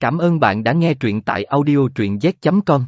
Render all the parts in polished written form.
Cảm ơn bạn đã nghe truyện tại audio truyện z.com.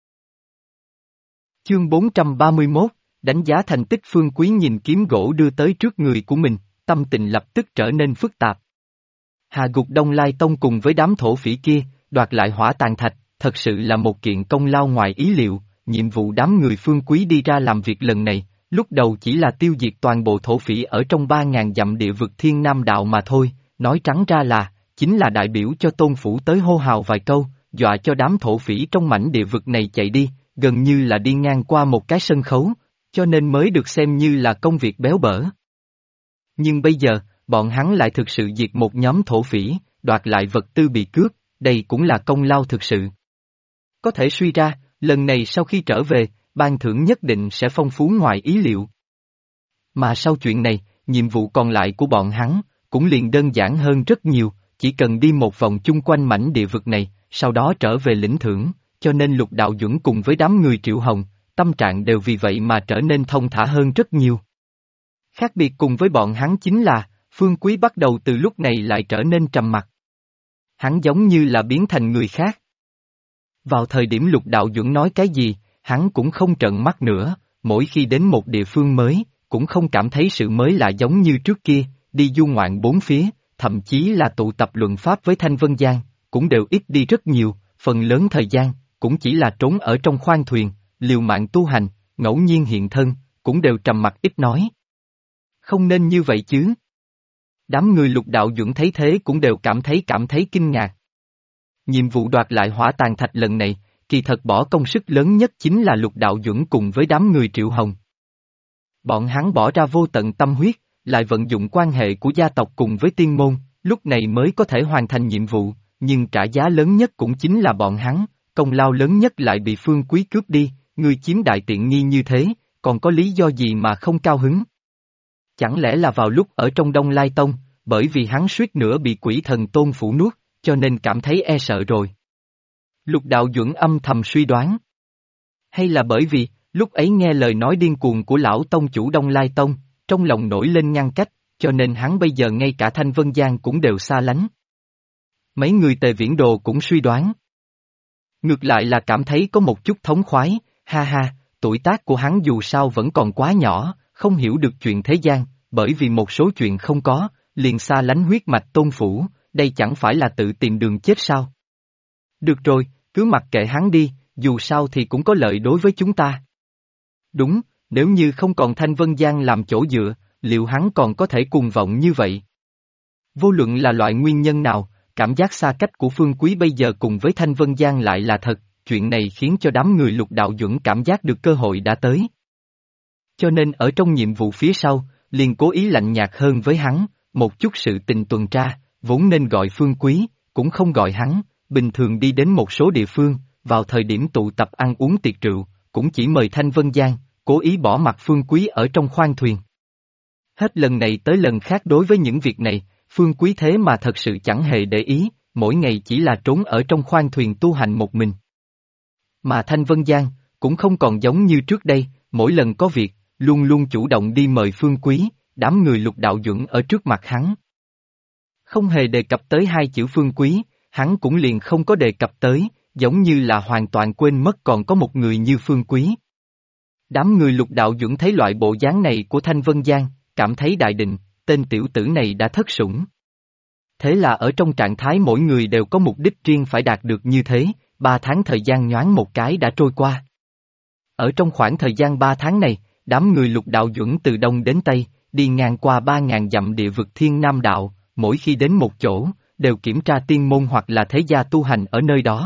Chương 431, đánh giá thành tích. Phương Quý nhìn kiếm gỗ đưa tới trước người của mình, tâm tình lập tức trở nên phức tạp. Hạ gục Đông Lai Tông cùng với đám thổ phỉ kia, đoạt lại hỏa tàn thạch, thật sự là một kiện công lao ngoài ý liệu. Nhiệm vụ đám người Phương Quý đi ra làm việc lần này, lúc đầu chỉ là tiêu diệt toàn bộ thổ phỉ ở trong 3.000 dặm địa vực Thiên Nam Đạo mà thôi, nói trắng ra là, chính là đại biểu cho Tôn Phủ tới hô hào vài câu, dọa cho đám thổ phỉ trong mảnh địa vực này chạy đi, gần như là đi ngang qua một cái sân khấu, cho nên mới được xem như là công việc béo bở. Nhưng bây giờ, bọn hắn lại thực sự diệt một nhóm thổ phỉ, đoạt lại vật tư bị cướp, đây cũng là công lao thực sự. Có thể suy ra, lần này sau khi trở về, ban thưởng nhất định sẽ phong phú ngoài ý liệu. Mà sau chuyện này, nhiệm vụ còn lại của bọn hắn, cũng liền đơn giản hơn rất nhiều, chỉ cần đi một vòng chung quanh mảnh địa vực này, sau đó trở về lĩnh thưởng, cho nên Lục Đạo Duẩn cùng với đám người Triệu Hồng, tâm trạng đều vì vậy mà trở nên thông thả hơn rất nhiều. Khác biệt cùng với bọn hắn chính là, Phương Quý bắt đầu từ lúc này lại trở nên trầm mặc. Hắn giống như là biến thành người khác. Vào thời điểm Lục Đạo Duẩn nói cái gì, hắn cũng không trợn mắt nữa, mỗi khi đến một địa phương mới, cũng không cảm thấy sự mới lạ giống như trước kia, đi du ngoạn bốn phía, thậm chí là tụ tập luận pháp với Thanh Vân Giang, cũng đều ít đi rất nhiều, phần lớn thời gian, cũng chỉ là trốn ở trong khoang thuyền, liều mạng tu hành, ngẫu nhiên hiện thân, cũng đều trầm mặc ít nói. Không nên như vậy chứ. Đám người Lục Đạo Duẩn thấy thế cũng đều cảm thấy kinh ngạc. Nhiệm vụ đoạt lại hỏa tàn thạch lần này, kỳ thật bỏ công sức lớn nhất chính là Lục Đạo Duẩn cùng với đám người Triệu Hồng. Bọn hắn bỏ ra vô tận tâm huyết, lại vận dụng quan hệ của gia tộc cùng với tiên môn, lúc này mới có thể hoàn thành nhiệm vụ, nhưng trả giá lớn nhất cũng chính là bọn hắn, công lao lớn nhất lại bị Phương Quý cướp đi, người chiếm đại tiện nghi như thế, còn có lý do gì mà không cao hứng? Chẳng lẽ là vào lúc ở trong Đông Lai Tông, bởi vì hắn suýt nữa bị quỷ thần Tôn Phủ nuốt, cho nên cảm thấy e sợ rồi. Lục Đạo Duẩn âm thầm suy đoán. Hay là bởi vì, lúc ấy nghe lời nói điên cuồng của lão tông chủ Đông Lai Tông, trong lòng nổi lên ngăn cách, cho nên hắn bây giờ ngay cả Thanh Vân Giang cũng đều xa lánh. Mấy người Tề Viễn Đồ cũng suy đoán. Ngược lại là cảm thấy có một chút thống khoái, ha ha, tuổi tác của hắn dù sao vẫn còn quá nhỏ, không hiểu được chuyện thế gian, bởi vì một số chuyện không có, liền xa lánh huyết mạch Tôn Phủ, đây chẳng phải là tự tìm đường chết sao? Được rồi, cứ mặc kệ hắn đi, dù sao thì cũng có lợi đối với chúng ta. Đúng, nếu như không còn Thanh Vân Giang làm chỗ dựa, liệu hắn còn có thể cuồng vọng như vậy? Vô luận là loại nguyên nhân nào, cảm giác xa cách của Phương Quý bây giờ cùng với Thanh Vân Giang lại là thật, chuyện này khiến cho đám người Lục Đạo Duẩn cảm giác được cơ hội đã tới. Cho nên ở trong nhiệm vụ phía sau, liền cố ý lạnh nhạt hơn với hắn, một chút sự tình tuần tra, vốn nên gọi Phương Quý, cũng không gọi hắn, bình thường đi đến một số địa phương, vào thời điểm tụ tập ăn uống tiệc rượu, cũng chỉ mời Thanh Vân Giang, cố ý bỏ mặt Phương Quý ở trong khoang thuyền. Hết lần này tới lần khác đối với những việc này, Phương Quý thế mà thật sự chẳng hề để ý, mỗi ngày chỉ là trốn ở trong khoang thuyền tu hành một mình. Mà Thanh Vân Giang, cũng không còn giống như trước đây, mỗi lần có việc, luôn luôn chủ động đi mời Phương Quý, đám người Lục Đạo Duẩn ở trước mặt hắn. Không hề đề cập tới hai chữ Phương Quý, hắn cũng liền không có đề cập tới, giống như là hoàn toàn quên mất còn có một người như Phương Quý. Đám người Lục Đạo Duẩn thấy loại bộ dáng này của Thanh Vân Giang, cảm thấy đại định, tên tiểu tử này đã thất sủng. Thế là ở trong trạng thái mỗi người đều có mục đích riêng phải đạt được như thế, 3 tháng thời gian nhoáng một cái đã trôi qua. Ở trong khoảng thời gian 3 tháng này, đám người Lục Đạo Duẩn từ Đông đến Tây, đi ngang qua 3.000 dặm địa vực Thiên Nam Đạo, mỗi khi đến một chỗ, đều kiểm tra tiên môn hoặc là thế gia tu hành ở nơi đó.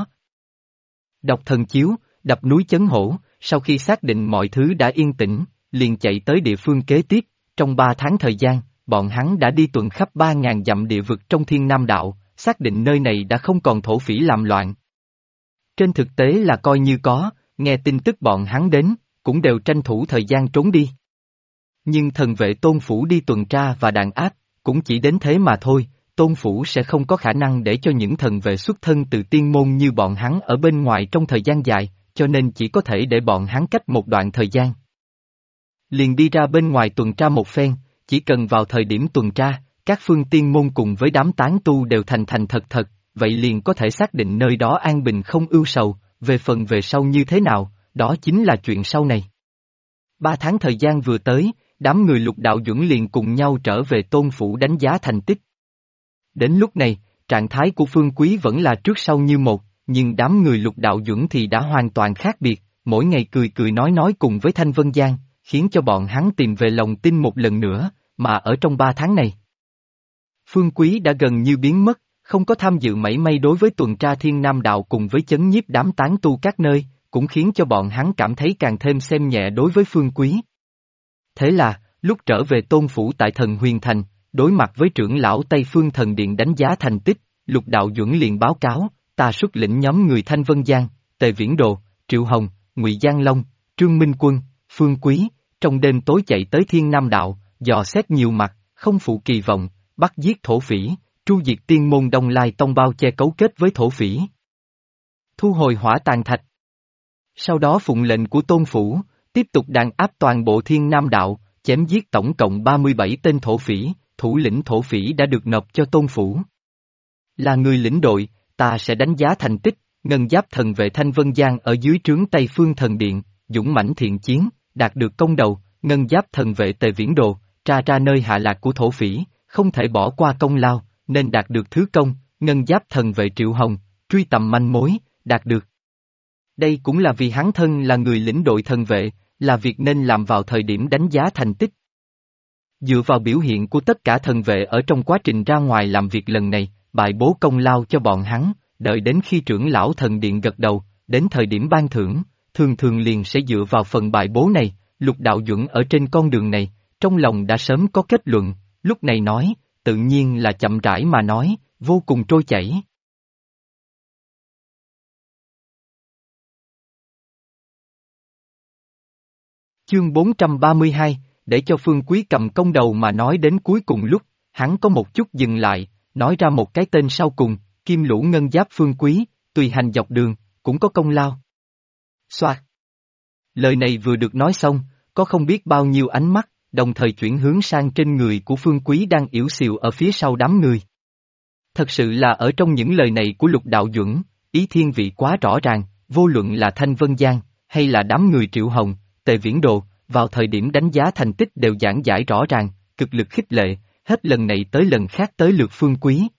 Đọc thần chiếu, đập núi chấn hổ, sau khi xác định mọi thứ đã yên tĩnh, liền chạy tới địa phương kế tiếp, trong 3 tháng thời gian, bọn hắn đã đi tuần khắp 3.000 dặm địa vực trong Thiên Nam Đạo, xác định nơi này đã không còn thổ phỉ làm loạn. Trên thực tế là coi như có, nghe tin tức bọn hắn đến, cũng đều tranh thủ thời gian trốn đi. Nhưng thần vệ Tôn Phủ đi tuần tra và đàn áp, cũng chỉ đến thế mà thôi, Tôn Phủ sẽ không có khả năng để cho những thần vệ xuất thân từ tiên môn như bọn hắn ở bên ngoài trong thời gian dài, cho nên chỉ có thể để bọn hắn cách một đoạn thời gian. Liền đi ra bên ngoài tuần tra một phen, chỉ cần vào thời điểm tuần tra, các phương tiên môn cùng với đám tán tu đều thành thành thật thật, vậy liền có thể xác định nơi đó an bình không ưu sầu, về phần về sau như thế nào, đó chính là chuyện sau này. 3 tháng thời gian vừa tới, đám người Lục Đạo Duẩn liền cùng nhau trở về Tôn phủ đánh giá thành tích. Đến lúc này, trạng thái của Phương Quý vẫn là trước sau như một, nhưng đám người Lục Đạo Duẩn thì đã hoàn toàn khác biệt, mỗi ngày cười cười nói cùng với Thanh Vân Giang, khiến cho bọn hắn tìm về lòng tin một lần nữa, mà ở trong 3 tháng này. Phương Quý đã gần như biến mất, không có tham dự mảy may đối với tuần tra Thiên Nam Đạo cùng với chấn nhiếp đám tán tu các nơi, cũng khiến cho bọn hắn cảm thấy càng thêm xem nhẹ đối với Phương Quý. Thế là, lúc trở về Tôn phủ tại Thần Huyền Thành, đối mặt với trưởng lão Tây Phương Thần Điện đánh giá thành tích, Lục Đạo Duẩn liền báo cáo, ta xuất lĩnh nhóm người Thanh Vân Giang, Tề Viễn Đồ, Triệu Hồng, Ngụy Giang Long, Trương Minh Quân, Phương Quý, trong đêm tối chạy tới Thiên Nam Đạo, dò xét nhiều mặt, không phụ kỳ vọng, bắt giết thổ phỉ, tru diệt tiên môn Đông Lai Tông bao che cấu kết với thổ phỉ. Thu hồi hỏa tàn thạch. Sau đó phụng lệnh của Tôn phủ, tiếp tục đàn áp toàn bộ Thiên Nam Đạo, chém giết tổng cộng 37 tên thổ phỉ, thủ lĩnh thổ phỉ đã được nộp cho Tôn phủ. Là người lĩnh đội, ta sẽ đánh giá thành tích, ngân giáp thần vệ Thanh Vân Giang ở dưới trướng Tây Phương Thần Điện, dũng mãnh thiện chiến, đạt được công đầu, ngân giáp thần vệ Tề Viễn Đồ, tra ra nơi hạ lạc của thổ phỉ, không thể bỏ qua công lao, nên đạt được thứ công, ngân giáp thần vệ Triệu Hồng, truy tầm manh mối, đạt được. Đây cũng là vì hắn thân là người lĩnh đội thần vệ, là việc nên làm vào thời điểm đánh giá thành tích. Dựa vào biểu hiện của tất cả thần vệ ở trong quá trình ra ngoài làm việc lần này, bài bố công lao cho bọn hắn, đợi đến khi trưởng lão thần điện gật đầu, đến thời điểm ban thưởng, thường thường liền sẽ dựa vào phần bài bố này, Lục Đạo Duẩn ở trên con đường này, trong lòng đã sớm có kết luận, lúc này nói, tự nhiên là chậm rãi mà nói, vô cùng trôi chảy. Chương 432, để cho Phương Quý cầm công đầu mà nói đến cuối cùng lúc, hắn có một chút dừng lại, nói ra một cái tên sau cùng, Kim Lũ Ngân Giáp Phương Quý, tùy hành dọc đường, cũng có công lao. Xoạt. Lời này vừa được nói xong, có không biết bao nhiêu ánh mắt, đồng thời chuyển hướng sang trên người của Phương Quý đang yểu xìu ở phía sau đám người. Thật sự là ở trong những lời này của Lục Đạo Duẩn, ý thiên vị quá rõ ràng, vô luận là Thanh Vân Giang, hay là đám người Triệu Hồng, Tề Viễn Đồ, vào thời điểm đánh giá thành tích đều giảng giải rõ ràng, cực lực khích lệ, hết lần này tới lần khác tới lượt Phương Quý.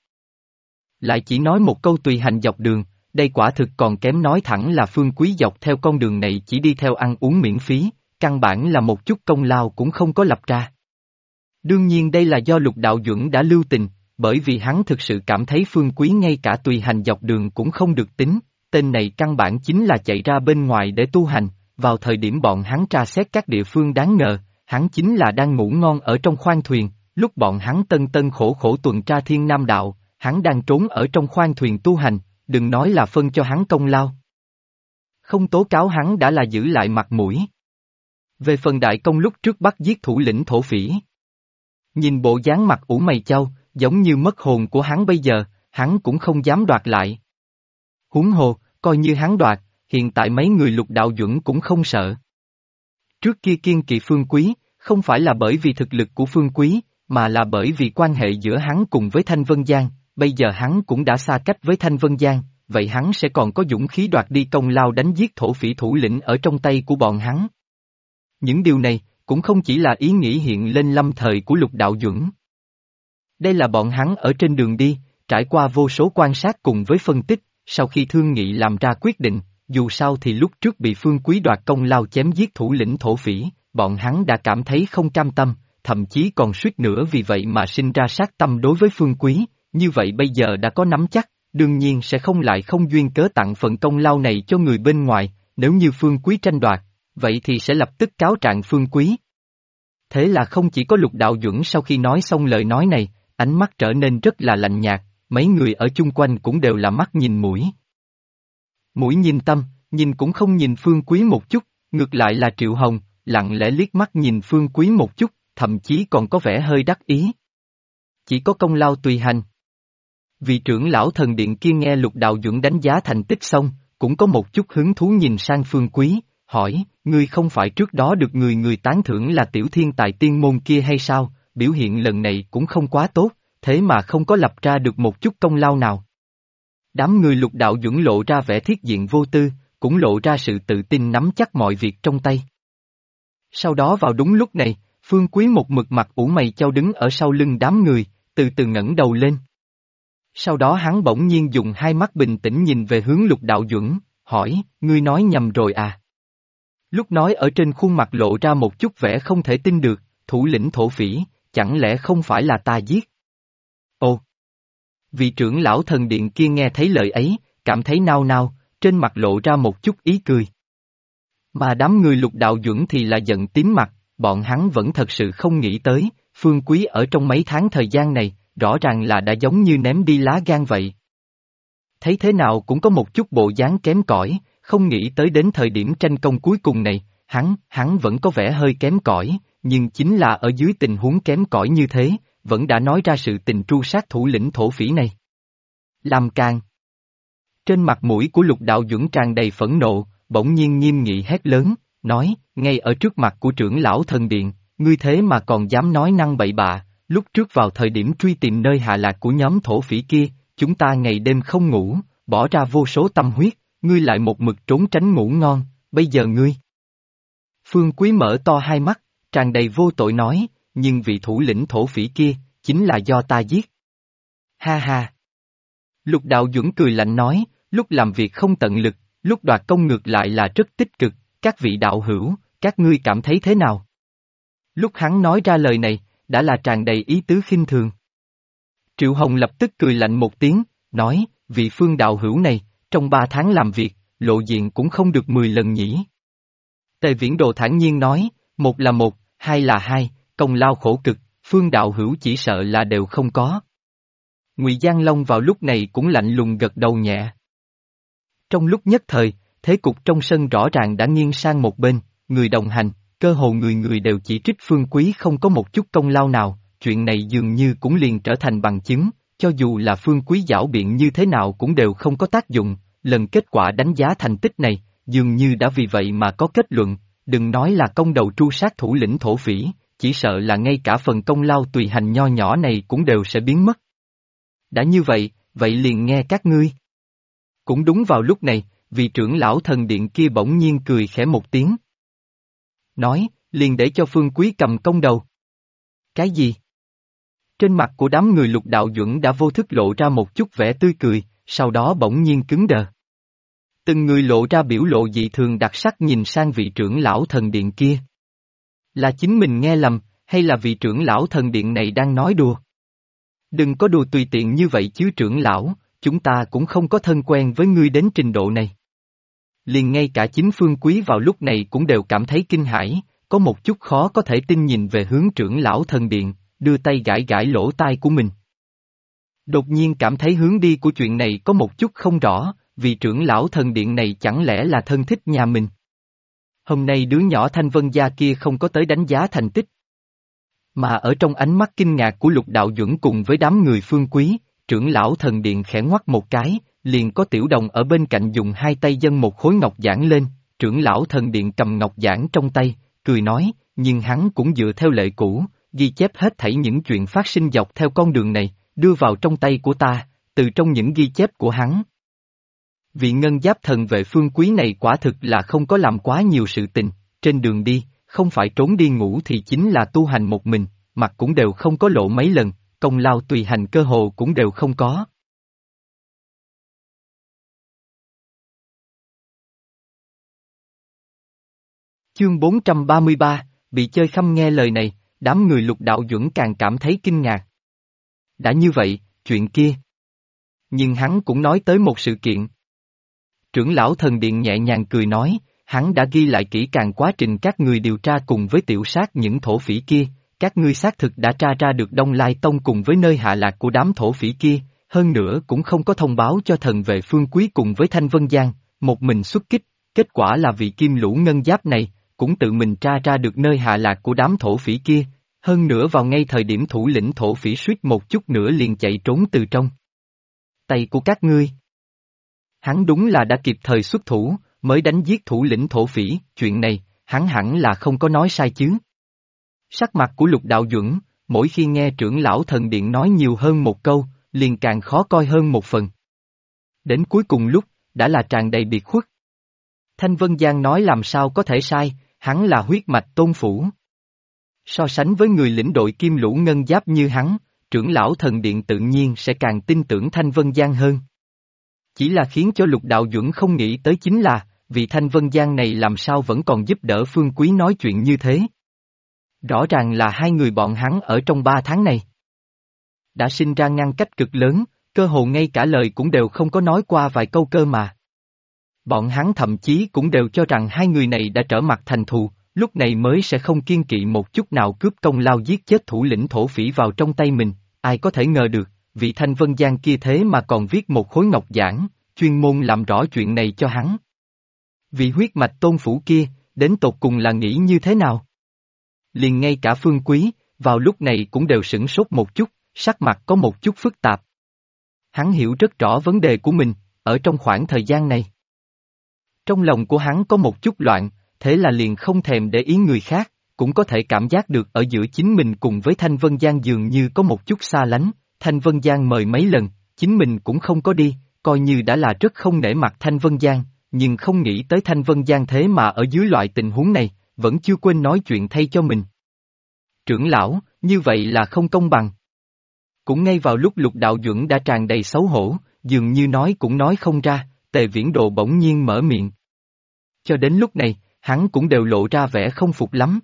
Lại chỉ nói một câu tùy hành dọc đường, đây quả thực còn kém nói thẳng là Phương Quý dọc theo con đường này chỉ đi theo ăn uống miễn phí, căn bản là một chút công lao cũng không có lập ra. Đương nhiên đây là do Lục Đạo Duẩn đã lưu tình, bởi vì hắn thực sự cảm thấy Phương Quý ngay cả tùy hành dọc đường cũng không được tính, tên này căn bản chính là chạy ra bên ngoài để tu hành, vào thời điểm bọn hắn tra xét các địa phương đáng ngờ, hắn chính là đang ngủ ngon ở trong khoang thuyền, lúc bọn hắn tân khổ khổ tuần tra Thiên Nam Đạo, hắn đang trốn ở trong khoang thuyền tu hành, đừng nói là phân cho hắn công lao. Không tố cáo hắn đã là giữ lại mặt mũi. Về phần đại công lúc trước bắt giết thủ lĩnh thổ phỉ. Nhìn bộ dáng mặt ủ mày chau, giống như mất hồn của hắn bây giờ, hắn cũng không dám đoạt lại. Huống hồ, coi như hắn đoạt, hiện tại mấy người Lục Đạo Duẩn cũng không sợ. Trước kia kiêng kỵ Phương Quý, không phải là bởi vì thực lực của Phương Quý, mà là bởi vì quan hệ giữa hắn cùng với Thanh Vân Giang, bây giờ hắn cũng đã xa cách với Thanh Vân Giang, vậy hắn sẽ còn có dũng khí đoạt đi công lao đánh giết thổ phỉ thủ lĩnh ở trong tay của bọn hắn. Những điều này, cũng không chỉ là ý nghĩ hiện lên lâm thời của Lục Đạo Duẩn. Đây là bọn hắn ở trên đường đi, trải qua vô số quan sát cùng với phân tích, sau khi thương nghị làm ra quyết định, dù sao thì lúc trước bị Phương Quý đoạt công lao chém giết thủ lĩnh thổ phỉ, bọn hắn đã cảm thấy không cam tâm, thậm chí còn suýt nữa vì vậy mà sinh ra sát tâm đối với Phương Quý, như vậy bây giờ đã có nắm chắc, đương nhiên sẽ không lại không duyên cớ tặng phần công lao này cho người bên ngoài, nếu như Phương Quý tranh đoạt, vậy thì sẽ lập tức cáo trạng Phương Quý. Thế là không chỉ có Lục Đạo Duẩn sau khi nói xong lời nói này, ánh mắt trở nên rất là lạnh nhạt, mấy người ở chung quanh cũng đều là mắt nhìn mũi. Mũi nhìn tâm, nhìn cũng không nhìn Phương Quý một chút, ngược lại là Triệu Hồng, lặng lẽ liếc mắt nhìn Phương Quý một chút, thậm chí còn có vẻ hơi đắc ý. Chỉ có công lao tùy hành. Vị trưởng lão thần điện kia nghe Lục Đạo Duẩn đánh giá thành tích xong, cũng có một chút hứng thú nhìn sang Phương Quý, hỏi, ngươi không phải trước đó được người tán thưởng là tiểu thiên tài tiên môn kia hay sao, biểu hiện lần này cũng không quá tốt, thế mà không có lập ra được một chút công lao nào. Đám người Lục Đạo Duẩn lộ ra vẻ thiết diện vô tư, cũng lộ ra sự tự tin nắm chắc mọi việc trong tay. Sau đó vào đúng lúc này, Phương Quý một mực mặt ủ mày chau đứng ở sau lưng đám người, từ từ ngẩng đầu lên. Sau đó hắn bỗng nhiên dùng hai mắt bình tĩnh nhìn về hướng Lục Đạo Duẩn, hỏi, ngươi nói nhầm rồi à? Lúc nói ở trên khuôn mặt lộ ra một chút vẻ không thể tin được, thủ lĩnh thổ phỉ, chẳng lẽ không phải là ta giết? Ồ! Vị trưởng lão thần điện kia nghe thấy lời ấy, cảm thấy nao nao, trên mặt lộ ra một chút ý cười. Mà đám người Lục Đạo Duẩn thì là giận tím mặt, bọn hắn vẫn thật sự không nghĩ tới, Phương Quý ở trong mấy tháng thời gian này, rõ ràng là đã giống như ném đi lá gan vậy. Thấy thế nào cũng có một chút bộ dáng kém cỏi, không nghĩ tới đến thời điểm tranh công cuối cùng này, hắn vẫn có vẻ hơi kém cỏi, nhưng chính là ở dưới tình huống kém cỏi như thế, vẫn đã nói ra sự tình tru sát thủ lĩnh thổ phỉ này. Làm càng. Trên mặt mũi của Lục Đạo Duẩn tràn đầy phẫn nộ, bỗng nhiên nghiêm nghị hét lớn, nói, ngay ở trước mặt của trưởng lão thần điện, ngươi thế mà còn dám nói năng bậy bạ, lúc trước vào thời điểm truy tìm nơi hạ lạc của nhóm thổ phỉ kia, chúng ta ngày đêm không ngủ, bỏ ra vô số tâm huyết, ngươi lại một mực trốn tránh ngủ ngon, bây giờ ngươi. Phương Quý mở to hai mắt, tràn đầy vô tội nói, nhưng vị thủ lĩnh thổ phỉ kia, chính là do ta giết. Ha ha! Lục Đạo Duẩn cười lạnh nói, lúc làm việc không tận lực, lúc đoạt công ngược lại là rất tích cực, các vị đạo hữu, các ngươi cảm thấy thế nào? Lúc hắn nói ra lời này, đã là tràn đầy ý tứ khinh thường. Triệu Hồng lập tức cười lạnh một tiếng, nói, vị Phương đạo hữu này, trong 3 tháng làm việc, lộ diện cũng không được 10 lần nhỉ. Tề Viễn Đồ thản nhiên nói, một là một, hai là hai, công lao khổ cực, Phương đạo hữu chỉ sợ là đều không có. Ngụy Giang Long vào lúc này cũng lạnh lùng gật đầu nhẹ. Trong lúc nhất thời, thế cục trong sân rõ ràng đã nghiêng sang một bên, người đồng hành, cơ hồ người người đều chỉ trích Phương Quý không có một chút công lao nào, chuyện này dường như cũng liền trở thành bằng chứng, cho dù là Phương Quý giảo biện như thế nào cũng đều không có tác dụng, lần kết quả đánh giá thành tích này, dường như đã vì vậy mà có kết luận, đừng nói là công đầu tru sát thủ lĩnh thổ phỉ, chỉ sợ là ngay cả phần công lao tùy hành nho nhỏ này cũng đều sẽ biến mất. Đã như vậy, vậy liền nghe các ngươi. Cũng đúng vào lúc này, vị trưởng lão thần điện kia bỗng nhiên cười khẽ một tiếng. Nói, liền để cho Phương Quý cầm công đầu. Cái gì? Trên mặt của đám người Lục Đạo Duẩn đã vô thức lộ ra một chút vẻ tươi cười, sau đó bỗng nhiên cứng đờ. Từng người lộ ra biểu lộ dị thường đặc sắc nhìn sang vị trưởng lão thần điện kia. Là chính mình nghe lầm, hay là vị trưởng lão thần điện này đang nói đùa? Đừng có đùa tùy tiện như vậy chứ trưởng lão, chúng ta cũng không có thân quen với ngươi đến trình độ này. Liền ngay cả chính Phương Quý vào lúc này cũng đều cảm thấy kinh hãi, có một chút khó có thể tin nhìn về hướng trưởng lão thần điện, đưa tay gãi gãi lỗ tai của mình. Đột nhiên cảm thấy hướng đi của chuyện này có một chút không rõ, vì trưởng lão thần điện này chẳng lẽ là thân thích nhà mình. Hôm nay đứa nhỏ Thanh Vân Gia kia không có tới đánh giá thành tích. Mà ở trong ánh mắt kinh ngạc của Lục Đạo Duẩn cùng với đám người Phương Quý, trưởng lão thần điện khẽ ngoắt một cái, liền có Tiểu Đồng ở bên cạnh dùng hai tay dâng một khối ngọc giản lên, trưởng lão thần điện cầm ngọc giản trong tay, cười nói, nhưng hắn cũng dựa theo lệ cũ, ghi chép hết thảy những chuyện phát sinh dọc theo con đường này, đưa vào trong tay của ta, từ trong những ghi chép của hắn. Vị ngân giáp thần vệ Phương Quý này quả thực là không có làm quá nhiều sự tình, trên đường đi, không phải trốn đi ngủ thì chính là tu hành một mình, mặt cũng đều không có lộ mấy lần, công lao tùy hành cơ hồ cũng đều không có. Chương 433, bị chơi khăm nghe lời này, đám người Lục Đạo Duẩn càng cảm thấy kinh ngạc. Đã như vậy, chuyện kia. Nhưng hắn cũng nói tới một sự kiện. Trưởng lão thần điện nhẹ nhàng cười nói, hắn đã ghi lại kỹ càng quá trình các người điều tra cùng với tiểu sát những thổ phỉ kia, các ngươi xác thực đã tra ra được Đông Lai Tông cùng với nơi hạ lạc của đám thổ phỉ kia, hơn nữa cũng không có thông báo cho thần vệ Phương Quý cùng với Thanh Vân Giang, một mình xuất kích, kết quả là vị kim lũ ngân giáp này, cũng tự mình tra ra được nơi hạ lạc của đám thổ phỉ kia, hơn nữa vào ngay thời điểm thủ lĩnh thổ phỉ suýt một chút nữa liền chạy trốn từ trong tay của các ngươi. Hắn đúng là đã kịp thời xuất thủ, mới đánh giết thủ lĩnh thổ phỉ, chuyện này, hắn hẳn là không có nói sai chứ. Sắc mặt của Lục Đạo Duẩn, mỗi khi nghe trưởng lão thần điện nói nhiều hơn một câu, liền càng khó coi hơn một phần. Đến cuối cùng lúc, đã là tràn đầy biệt khuất. Thanh Vân Giang nói làm sao có thể sai, hắn là huyết mạch Tôn Phủ. So sánh với người lĩnh đội kim lũ ngân giáp như hắn, trưởng lão thần điện tự nhiên sẽ càng tin tưởng Thanh Vân Giang hơn. Chỉ là khiến cho Lục Đạo Duẩn không nghĩ tới chính là, vị Thanh Vân Giang này làm sao vẫn còn giúp đỡ Phương Quý nói chuyện như thế. Rõ ràng là hai người bọn hắn ở trong 3 tháng này đã sinh ra ngăn cách cực lớn, cơ hồ ngay cả lời cũng đều không có nói qua vài câu cơ mà. Bọn hắn thậm chí cũng đều cho rằng hai người này đã trở mặt thành thù, lúc này mới sẽ không kiêng kỵ một chút nào cướp công lao giết chết thủ lĩnh thổ phỉ vào trong tay mình, ai có thể ngờ được, vị Thanh Vân Giang kia thế mà còn viết một khối ngọc giảng, chuyên môn làm rõ chuyện này cho hắn. Vị huyết mạch Tôn Phủ kia, đến tột cùng là nghĩ như thế nào? Liền ngay cả Phương Quý, vào lúc này cũng đều sửng sốt một chút, sắc mặt có một chút phức tạp. Hắn hiểu rất rõ vấn đề của mình, ở trong khoảng thời gian này. Trong lòng của hắn có một chút loạn, thế là liền không thèm để ý người khác, cũng có thể cảm giác được ở giữa chính mình cùng với Thanh Vân Giang dường như có một chút xa lánh, Thanh Vân Giang mời mấy lần, chính mình cũng không có đi, coi như đã là rất không nể mặt Thanh Vân Giang, nhưng không nghĩ tới Thanh Vân Giang thế mà ở dưới loại tình huống này, vẫn chưa quên nói chuyện thay cho mình. Trưởng lão, như vậy là không công bằng. Cũng ngay vào lúc Lục Đạo Duẩn đã tràn đầy xấu hổ, dường như nói cũng nói không ra, Tề Viễn Đồ bỗng nhiên mở miệng. Cho đến lúc này, hắn cũng đều lộ ra vẻ không phục lắm.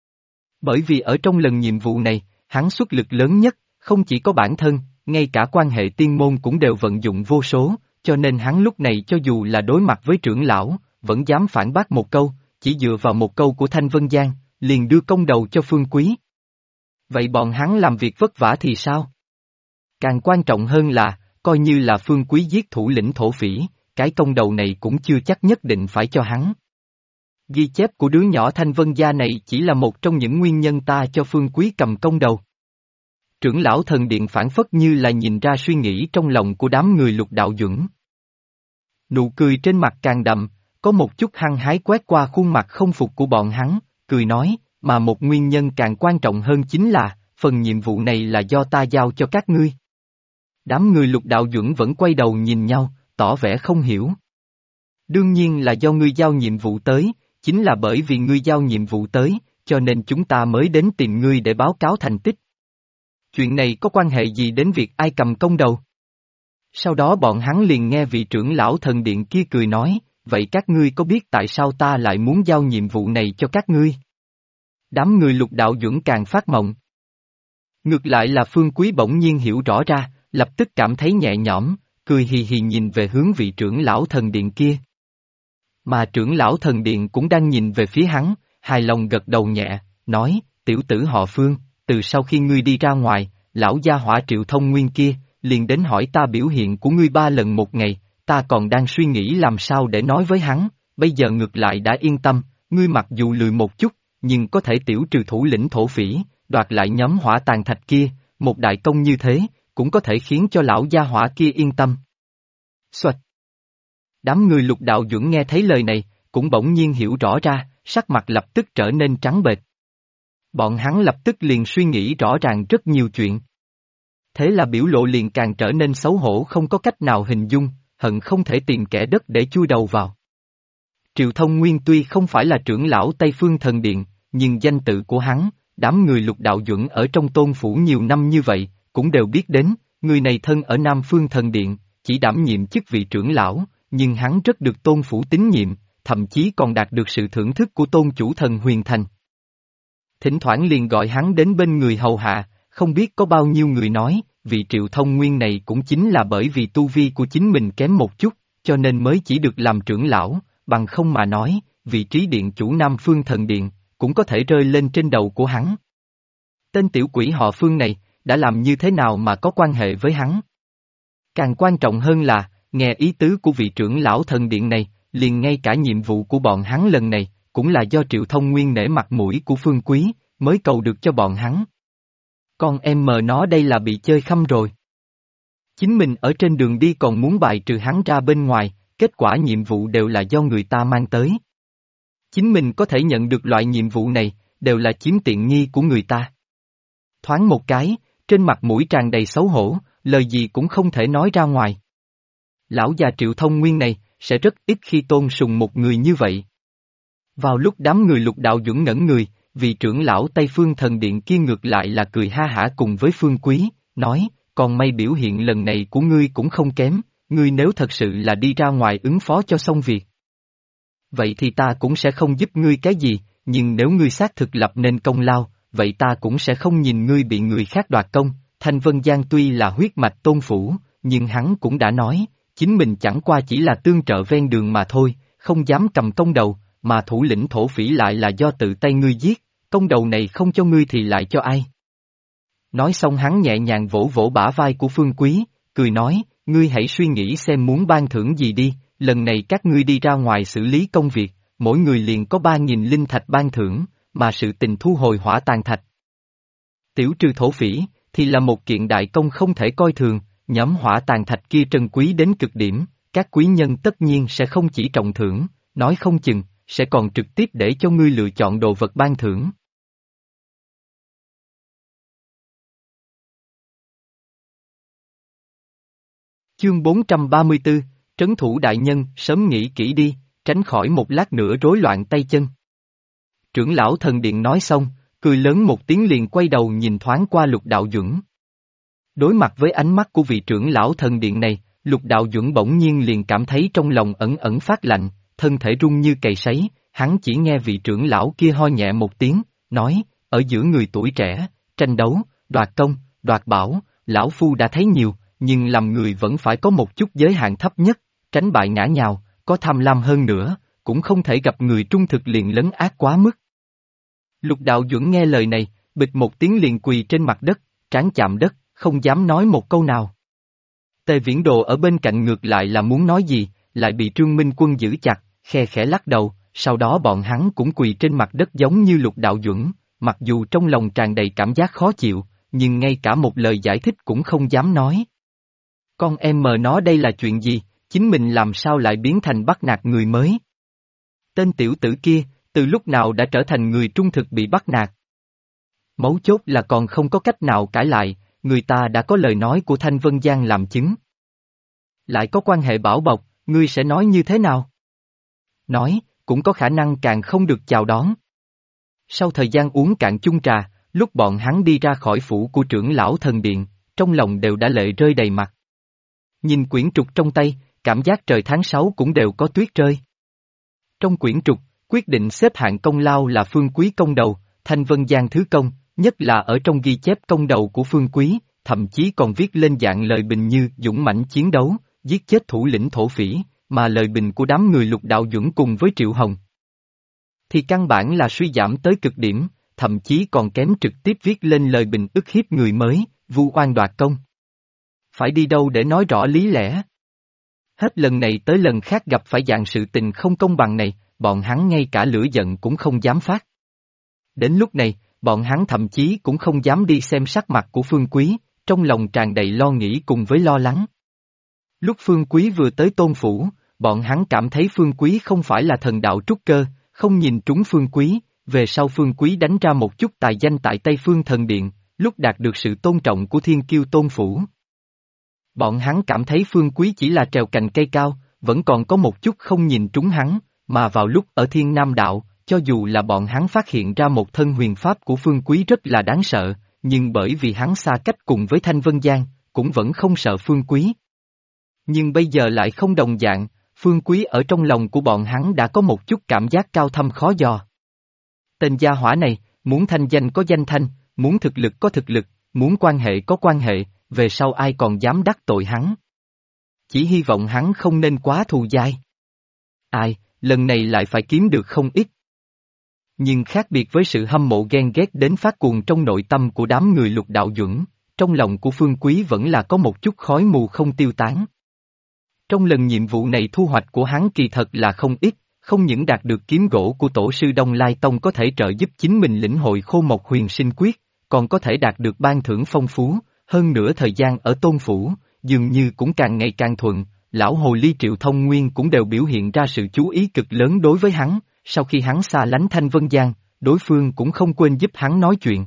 Bởi vì ở trong lần nhiệm vụ này, hắn xuất lực lớn nhất, không chỉ có bản thân, ngay cả quan hệ tiên môn cũng đều vận dụng vô số, cho nên hắn lúc này cho dù là đối mặt với trưởng lão, vẫn dám phản bác một câu, chỉ dựa vào một câu của Thanh Vân Giang, liền đưa công đầu cho Phương Quý. Vậy bọn hắn làm việc vất vả thì sao? Càng quan trọng hơn là, coi như là Phương Quý giết thủ lĩnh thổ phỉ, cái công đầu này cũng chưa chắc nhất định phải cho hắn. Ghi chép của đứa nhỏ Thanh Vân Gia này chỉ là một trong những nguyên nhân ta cho Phương Quý cầm công đầu. Trưởng lão thần điện phản phất như là nhìn ra suy nghĩ trong lòng của đám người Lục Đạo Duẩn. Nụ cười trên mặt càng đậm, có một chút hăng hái quét qua khuôn mặt không phục của bọn hắn, cười nói, mà một nguyên nhân càng quan trọng hơn chính là, phần nhiệm vụ này là do ta giao cho các ngươi. Đám người Lục Đạo Duẩn vẫn quay đầu nhìn nhau, tỏ vẻ không hiểu. Đương nhiên là do ngươi giao nhiệm vụ tới, chính là bởi vì ngươi giao nhiệm vụ tới, cho nên chúng ta mới đến tìm ngươi để báo cáo thành tích. Chuyện này có quan hệ gì đến việc ai cầm công đầu? Sau đó bọn hắn liền nghe vị trưởng lão thần điện kia cười nói, vậy các ngươi có biết tại sao ta lại muốn giao nhiệm vụ này cho các ngươi? Đám người Lục Đạo Duẩn càng phát mộng. Ngược lại là Phương Quý bỗng nhiên hiểu rõ ra, lập tức cảm thấy nhẹ nhõm, cười hì hì nhìn về hướng vị trưởng lão thần điện kia. Mà trưởng lão thần điện cũng đang nhìn về phía hắn, hài lòng gật đầu nhẹ, nói, tiểu tử họ Phương, từ sau khi ngươi đi ra ngoài, lão gia hỏa Triệu Thông Nguyên kia, liền đến hỏi ta biểu hiện của ngươi 3 lần một ngày, ta còn đang suy nghĩ làm sao để nói với hắn, bây giờ ngược lại đã yên tâm, ngươi mặc dù lười một chút, nhưng có thể tiểu trừ thủ lĩnh thổ phỉ, đoạt lại nhóm hỏa tàn thạch kia, một đại công như thế, cũng có thể khiến cho lão gia hỏa kia yên tâm. Xoạch! Đám người Lục Đạo Duẩn nghe thấy lời này, cũng bỗng nhiên hiểu rõ ra, sắc mặt lập tức trở nên trắng bệch. Bọn hắn lập tức liền suy nghĩ rõ ràng rất nhiều chuyện. Thế là biểu lộ liền càng trở nên xấu hổ không có cách nào hình dung, hận không thể tìm kẻ đất để chui đầu vào. Triệu Thông Nguyên tuy không phải là trưởng lão Tây Phương Thần Điện, nhưng danh tự của hắn, đám người Lục Đạo Duẩn ở trong Tôn Phủ nhiều năm như vậy, cũng đều biết đến, người này thân ở Nam Phương Thần Điện, chỉ đảm nhiệm chức vị trưởng lão, nhưng hắn rất được Tôn Phủ tín nhiệm, thậm chí còn đạt được sự thưởng thức của Tôn Chủ Thần Huyền Thành. Thỉnh thoảng liền gọi hắn đến bên người hầu hạ, không biết có bao nhiêu người nói, vị Triệu Thông Nguyên này cũng chính là bởi vì tu vi của chính mình kém một chút, cho nên mới chỉ được làm trưởng lão, bằng không mà nói, vị trí điện chủ Nam Phương Thần Điện, cũng có thể rơi lên trên đầu của hắn. Tên tiểu quỷ họ Phương này, đã làm như thế nào mà có quan hệ với hắn? Càng quan trọng hơn là, nghe ý tứ của vị trưởng lão thần điện này, liền ngay cả nhiệm vụ của bọn hắn lần này, cũng là do Triệu Thông Nguyên nể mặt mũi của Phương Quý, mới cầu được cho bọn hắn. Con em mờ nó đây là bị chơi khăm rồi. Chính mình ở trên đường đi còn muốn bài trừ hắn ra bên ngoài, kết quả nhiệm vụ đều là do người ta mang tới. Chính mình có thể nhận được loại nhiệm vụ này, đều là chiếm tiện nghi của người ta. Thoáng một cái, trên mặt mũi tràn đầy xấu hổ, lời gì cũng không thể nói ra ngoài. Lão già Triệu Thông Nguyên này, sẽ rất ít khi tôn sùng một người như vậy. Vào lúc đám người Lục Đạo Duẩn ngẩn người, vị trưởng lão Tây Phương Thần Điện kia ngược lại là cười ha hả cùng với Phương Quý, nói, còn may biểu hiện lần này của ngươi cũng không kém, ngươi nếu thật sự là đi ra ngoài ứng phó cho xong việc. Vậy thì ta cũng sẽ không giúp ngươi cái gì, nhưng nếu ngươi xác thực lập nên công lao, vậy ta cũng sẽ không nhìn ngươi bị người khác đoạt công. Thanh Vân Giang tuy là huyết mạch tôn phủ, nhưng hắn cũng đã nói, chính mình chẳng qua chỉ là tương trợ ven đường mà thôi, không dám cầm công đầu, mà thủ lĩnh thổ phỉ lại là do tự tay ngươi giết, công đầu này không cho ngươi thì lại cho ai? Nói xong hắn nhẹ nhàng vỗ vỗ bả vai của Phương Quý, cười nói, ngươi hãy suy nghĩ xem muốn ban thưởng gì đi, lần này các ngươi đi ra ngoài xử lý công việc, mỗi người liền có 3.000 linh thạch ban thưởng, mà sự tình thu hồi hỏa tàn thạch. Tiểu trừ thổ phỉ, thì là một kiện đại công không thể coi thường, nhóm hỏa tàn thạch kia trân quý đến cực điểm, các quý nhân tất nhiên sẽ không chỉ trọng thưởng, nói không chừng, sẽ còn trực tiếp để cho ngươi lựa chọn đồ vật ban thưởng. Chương 434, Trấn thủ đại nhân, sớm nghĩ kỹ đi, tránh khỏi một lát nữa rối loạn tay chân. Trưởng lão thần điện nói xong, cười lớn một tiếng liền quay đầu nhìn thoáng qua Lục Đạo Duẩn. Đối mặt với ánh mắt của vị trưởng lão thần điện này, Lục Đạo Duẩn bỗng nhiên liền cảm thấy trong lòng ẩn ẩn phát lạnh, thân thể run như cầy sấy, hắn chỉ nghe vị trưởng lão kia ho nhẹ một tiếng, nói, ở giữa người tuổi trẻ, tranh đấu, đoạt công, đoạt bảo, lão phu đã thấy nhiều, nhưng làm người vẫn phải có một chút giới hạn thấp nhất, tránh bại ngã nhào, có tham lam hơn nữa, cũng không thể gặp người trung thực liền lấn át quá mức. Lục Đạo Duẩn nghe lời này, bịch một tiếng liền quỳ trên mặt đất, trán chạm đất, không dám nói một câu nào. Tề Viễn Đồ ở bên cạnh ngược lại là muốn nói gì, lại bị Trương Minh Quân giữ chặt, khe khẽ lắc đầu, sau đó bọn hắn cũng quỳ trên mặt đất giống như Lục Đạo Duẩn, mặc dù trong lòng tràn đầy cảm giác khó chịu, nhưng ngay cả một lời giải thích cũng không dám nói. Con em mờ nó đây là chuyện gì, chính mình làm sao lại biến thành bắt nạt người mới? Tên tiểu tử kia, từ lúc nào đã trở thành người trung thực bị bắt nạt? Mấu chốt là còn không có cách nào cãi lại, người ta đã có lời nói của Thanh Vân Giang làm chứng. Lại có quan hệ bảo bọc, ngươi sẽ nói như thế nào? Nói, cũng có khả năng càng không được chào đón. Sau thời gian uống cạn chung trà, lúc bọn hắn đi ra khỏi phủ của trưởng lão thần điện, trong lòng đều đã lệ rơi đầy mặt. Nhìn quyển trục trong tay, cảm giác trời tháng 6 cũng đều có tuyết rơi. Trong quyển trục, quyết định xếp hạng công lao là Phương Quý công đầu, Thanh Vân Giang thứ công, nhất là ở trong ghi chép công đầu của Phương Quý, thậm chí còn viết lên dạng lời bình như dũng mãnh chiến đấu, giết chết thủ lĩnh thổ phỉ, mà lời bình của đám người Lục Đạo Duẩn cùng với Triệu Hồng thì căn bản là suy giảm tới cực điểm, thậm chí còn kém trực tiếp viết lên lời bình ức hiếp người mới, vu oan đoạt công. Phải đi đâu để nói rõ lý lẽ? Hết lần này tới lần khác gặp phải dạng sự tình không công bằng này, bọn hắn ngay cả lửa giận cũng không dám phát. Đến lúc này, bọn hắn thậm chí cũng không dám đi xem sắc mặt của Phương Quý, trong lòng tràn đầy lo nghĩ cùng với lo lắng. Lúc Phương Quý vừa tới Tôn Phủ, bọn hắn cảm thấy Phương Quý không phải là thần đạo trúc cơ, không nhìn trúng Phương Quý, về sau Phương Quý đánh ra một chút tài danh tại Tây Phương Thần Điện, lúc đạt được sự tôn trọng của Thiên Kiêu Tôn Phủ. Bọn hắn cảm thấy Phương Quý chỉ là trèo cành cây cao, vẫn còn có một chút không nhìn trúng hắn, mà vào lúc ở Thiên Nam Đạo, cho dù là bọn hắn phát hiện ra một thân huyền pháp của Phương Quý rất là đáng sợ, nhưng bởi vì hắn xa cách cùng với Thanh Vân Giang, cũng vẫn không sợ Phương Quý. Nhưng bây giờ lại không đồng dạng, Phương Quý ở trong lòng của bọn hắn đã có một chút cảm giác cao thâm khó dò. Tên gia hỏa này, muốn thanh danh có danh thanh, muốn thực lực có thực lực, muốn quan hệ có quan hệ, về sau ai còn dám đắc tội hắn. Chỉ hy vọng hắn không nên quá thù dai. Ai, lần này lại phải kiếm được không ít. Nhưng khác biệt với sự hâm mộ ghen ghét đến phát cuồng trong nội tâm của đám người Lục Đạo Duẩn, trong lòng của Phương Quý vẫn là có một chút khói mù không tiêu tán. Trong lần nhiệm vụ này thu hoạch của hắn kỳ thật là không ít, không những đạt được kiếm gỗ của tổ sư Đông Lai Tông có thể trợ giúp chính mình lĩnh hội Khô Mộc Huyền Sinh Quyết, còn có thể đạt được ban thưởng phong phú, hơn nữa thời gian ở Tôn Phủ, dường như cũng càng ngày càng thuận, lão hồ ly Triệu Thông Nguyên cũng đều biểu hiện ra sự chú ý cực lớn đối với hắn, sau khi hắn xa lánh Thanh Vân Giang, đối phương cũng không quên giúp hắn nói chuyện.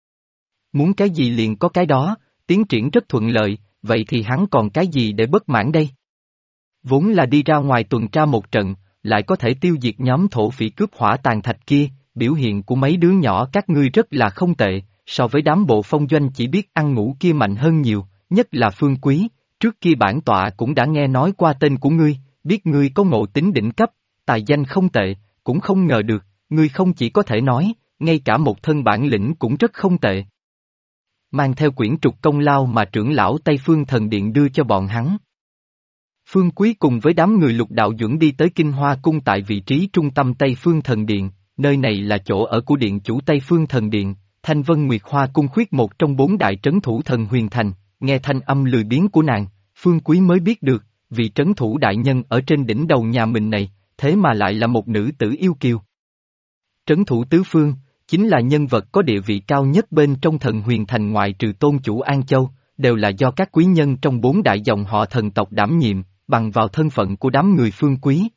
Muốn cái gì liền có cái đó, tiến triển rất thuận lợi, vậy thì hắn còn cái gì để bất mãn đây? Vốn là đi ra ngoài tuần tra một trận, lại có thể tiêu diệt nhóm thổ phỉ cướp hỏa tàn thạch kia, biểu hiện của mấy đứa nhỏ các ngươi rất là không tệ, so với đám bộ phong doanh chỉ biết ăn ngủ kia mạnh hơn nhiều, nhất là Phương Quý, trước kia bản tọa cũng đã nghe nói qua tên của ngươi, biết ngươi có ngộ tính đỉnh cấp, tài danh không tệ, cũng không ngờ được, ngươi không chỉ có thể nói, ngay cả một thân bản lĩnh cũng rất không tệ. Mang theo quyển trục công lao mà trưởng lão Tây Phương Thần Điện đưa cho bọn hắn. Phương Quý cùng với đám người Lục Đạo Duẩn đi tới Kinh Hoa Cung tại vị trí trung tâm Tây Phương Thần Điện, nơi này là chỗ ở của Điện chủ Tây Phương Thần Điện, Thanh Vân Nguyệt Hoa Cung khuyết một trong 4 đại trấn thủ thần huyền thành, nghe thanh âm lười biếng của nàng, Phương Quý mới biết được, vị trấn thủ đại nhân ở trên đỉnh đầu nhà mình này, thế mà lại là một nữ tử yêu kiều. Trấn thủ tứ phương, chính là nhân vật có địa vị cao nhất bên trong thần huyền thành ngoại trừ tôn chủ An Châu, đều là do các quý nhân trong 4 đại dòng họ thần tộc đảm nhiệm, bằng vào thân phận của đám người Phương Quý.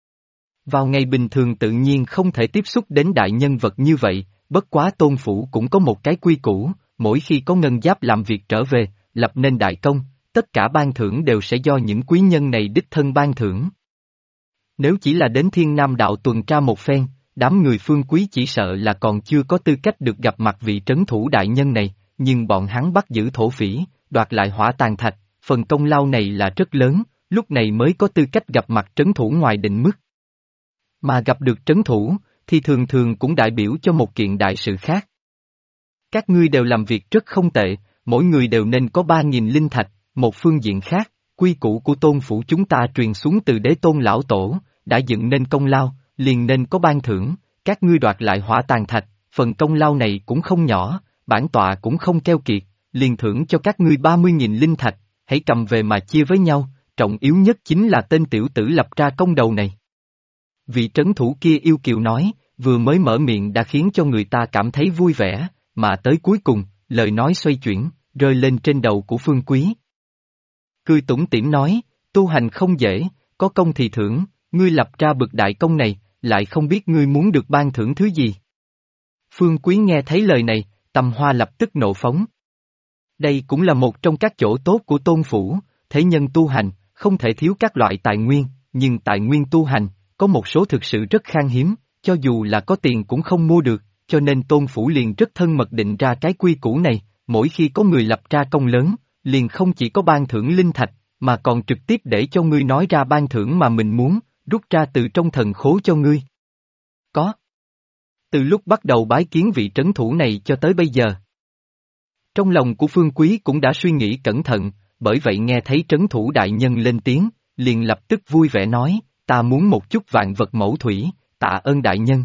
Vào ngày bình thường tự nhiên không thể tiếp xúc đến đại nhân vật như vậy, bất quá tôn phủ cũng có một cái quy củ, mỗi khi có ngân giáp làm việc trở về, lập nên đại công, tất cả ban thưởng đều sẽ do những quý nhân này đích thân ban thưởng. Nếu chỉ là đến Thiên Nam đạo tuần tra một phen, đám người Phương Quý chỉ sợ là còn chưa có tư cách được gặp mặt vị trấn thủ đại nhân này, nhưng bọn hắn bắt giữ thổ phỉ, đoạt lại hỏa tàn thạch, phần công lao này là rất lớn, lúc này mới có tư cách gặp mặt trấn thủ ngoài định mức. Mà gặp được trấn thủ, thì thường thường cũng đại biểu cho một kiện đại sự khác. Các ngươi đều làm việc rất không tệ, mỗi người đều nên có 3.000 linh thạch, một phương diện khác, quy củ của tôn phủ chúng ta truyền xuống từ đế tôn lão tổ, đã dựng nên công lao, liền nên có ban thưởng, các ngươi đoạt lại hỏa tàn thạch, phần công lao này cũng không nhỏ, bản tọa cũng không keo kiệt, liền thưởng cho các ngươi 30.000 linh thạch, hãy cầm về mà chia với nhau, trọng yếu nhất chính là tên tiểu tử lập ra công đầu này. Vị trấn thủ kia yêu kiều nói, vừa mới mở miệng đã khiến cho người ta cảm thấy vui vẻ, mà tới cuối cùng, lời nói xoay chuyển, rơi lên trên đầu của Phương Quý. Cười tủm tỉm nói, tu hành không dễ, có công thì thưởng, ngươi lập ra bực đại công này, lại không biết ngươi muốn được ban thưởng thứ gì. Phương Quý nghe thấy lời này, tâm hoa lập tức nộ phóng. Đây cũng là một trong các chỗ tốt của tôn phủ, thế nhân tu hành, không thể thiếu các loại tài nguyên, nhưng tài nguyên tu hành, có một số thực sự rất khan hiếm, cho dù là có tiền cũng không mua được, cho nên tôn phủ liền rất thân mật định ra cái quy củ này, mỗi khi có người lập ra công lớn, liền không chỉ có ban thưởng linh thạch, mà còn trực tiếp để cho ngươi nói ra ban thưởng mà mình muốn, rút ra từ trong thần khố cho ngươi. Có. Từ lúc bắt đầu bái kiến vị trấn thủ này cho tới bây giờ. Trong lòng của Phương Quý cũng đã suy nghĩ cẩn thận, bởi vậy nghe thấy trấn thủ đại nhân lên tiếng, liền lập tức vui vẻ nói, ta muốn một chút vạn vật mẫu thủy, tạ ơn đại nhân.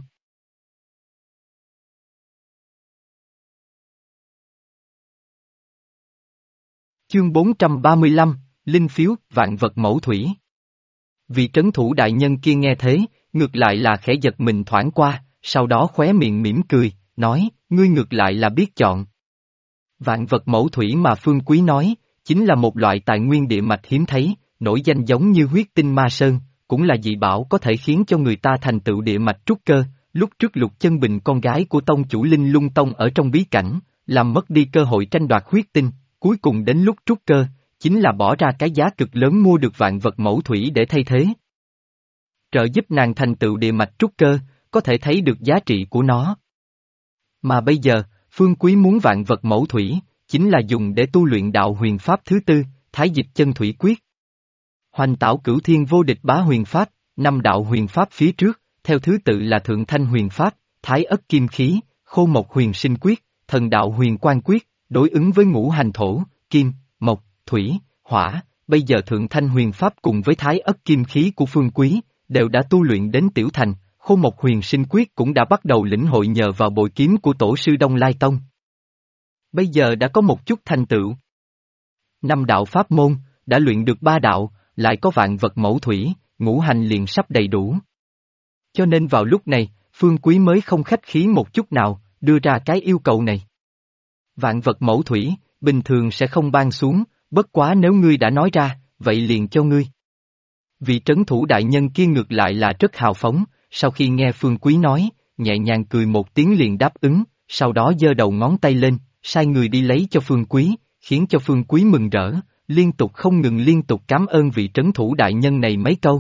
Chương 435, Linh phiếu, vạn vật mẫu thủy. Vị trấn thủ đại nhân kia nghe thế, ngược lại là khẽ giật mình thoảng qua, sau đó khóe miệng mỉm cười, nói, ngươi ngược lại là biết chọn. Vạn vật mẫu thủy mà Phương Quý nói, chính là một loại tài nguyên địa mạch hiếm thấy, nổi danh giống như huyết tinh ma sơn, cũng là dị bảo có thể khiến cho người ta thành tựu địa mạch trúc cơ. Lúc trước Lục Chân Bình con gái của tông chủ Linh Lung Tông ở trong bí cảnh, làm mất đi cơ hội tranh đoạt huyết tinh, cuối cùng đến lúc trúc cơ, chính là bỏ ra cái giá cực lớn mua được vạn vật mẫu thủy để thay thế. Trợ giúp nàng thành tựu địa mạch trúc cơ, có thể thấy được giá trị của nó. Mà bây giờ, Phương Quý muốn vạn vật mẫu thủy, chính là dùng để tu luyện đạo huyền pháp thứ tư, Thái Dịch Chân Thủy Quyết. Hoành Tảo Cửu Thiên Vô Địch Bá Huyền Pháp, 5 đạo huyền pháp phía trước, theo thứ tự là Thượng Thanh Huyền Pháp, Thái Ất Kim Khí, Khô Mộc Huyền Sinh Quyết, Thần Đạo Huyền Quan Quyết, đối ứng với ngũ hành thổ, kim, mộc, thủy, hỏa. Bây giờ Thượng Thanh Huyền Pháp cùng với Thái Ất Kim Khí của Phương Quý, đều đã tu luyện đến tiểu thành, Khô Mộc Huyền Sinh Quyết cũng đã bắt đầu lĩnh hội nhờ vào bội kiếm của tổ sư Đông Lai Tông. Bây giờ đã có một chút thành tựu. 5 đạo pháp môn, đã luyện được 3 đạo, lại có vạn vật mẫu thủy, ngũ hành liền sắp đầy đủ. Cho nên vào lúc này, Phương Quý mới không khách khí một chút nào, đưa ra cái yêu cầu này. Vạn vật mẫu thủy, bình thường sẽ không ban xuống, bất quá nếu ngươi đã nói ra, vậy liền cho ngươi. Vị trấn thủ đại nhân kia ngược lại là rất hào phóng, sau khi nghe Phương Quý nói, nhẹ nhàng cười một tiếng liền đáp ứng, sau đó giơ đầu ngón tay lên, sai người đi lấy cho Phương Quý, khiến cho Phương Quý mừng rỡ, liên tục không ngừng liên tục cảm ơn vị trấn thủ đại nhân này mấy câu.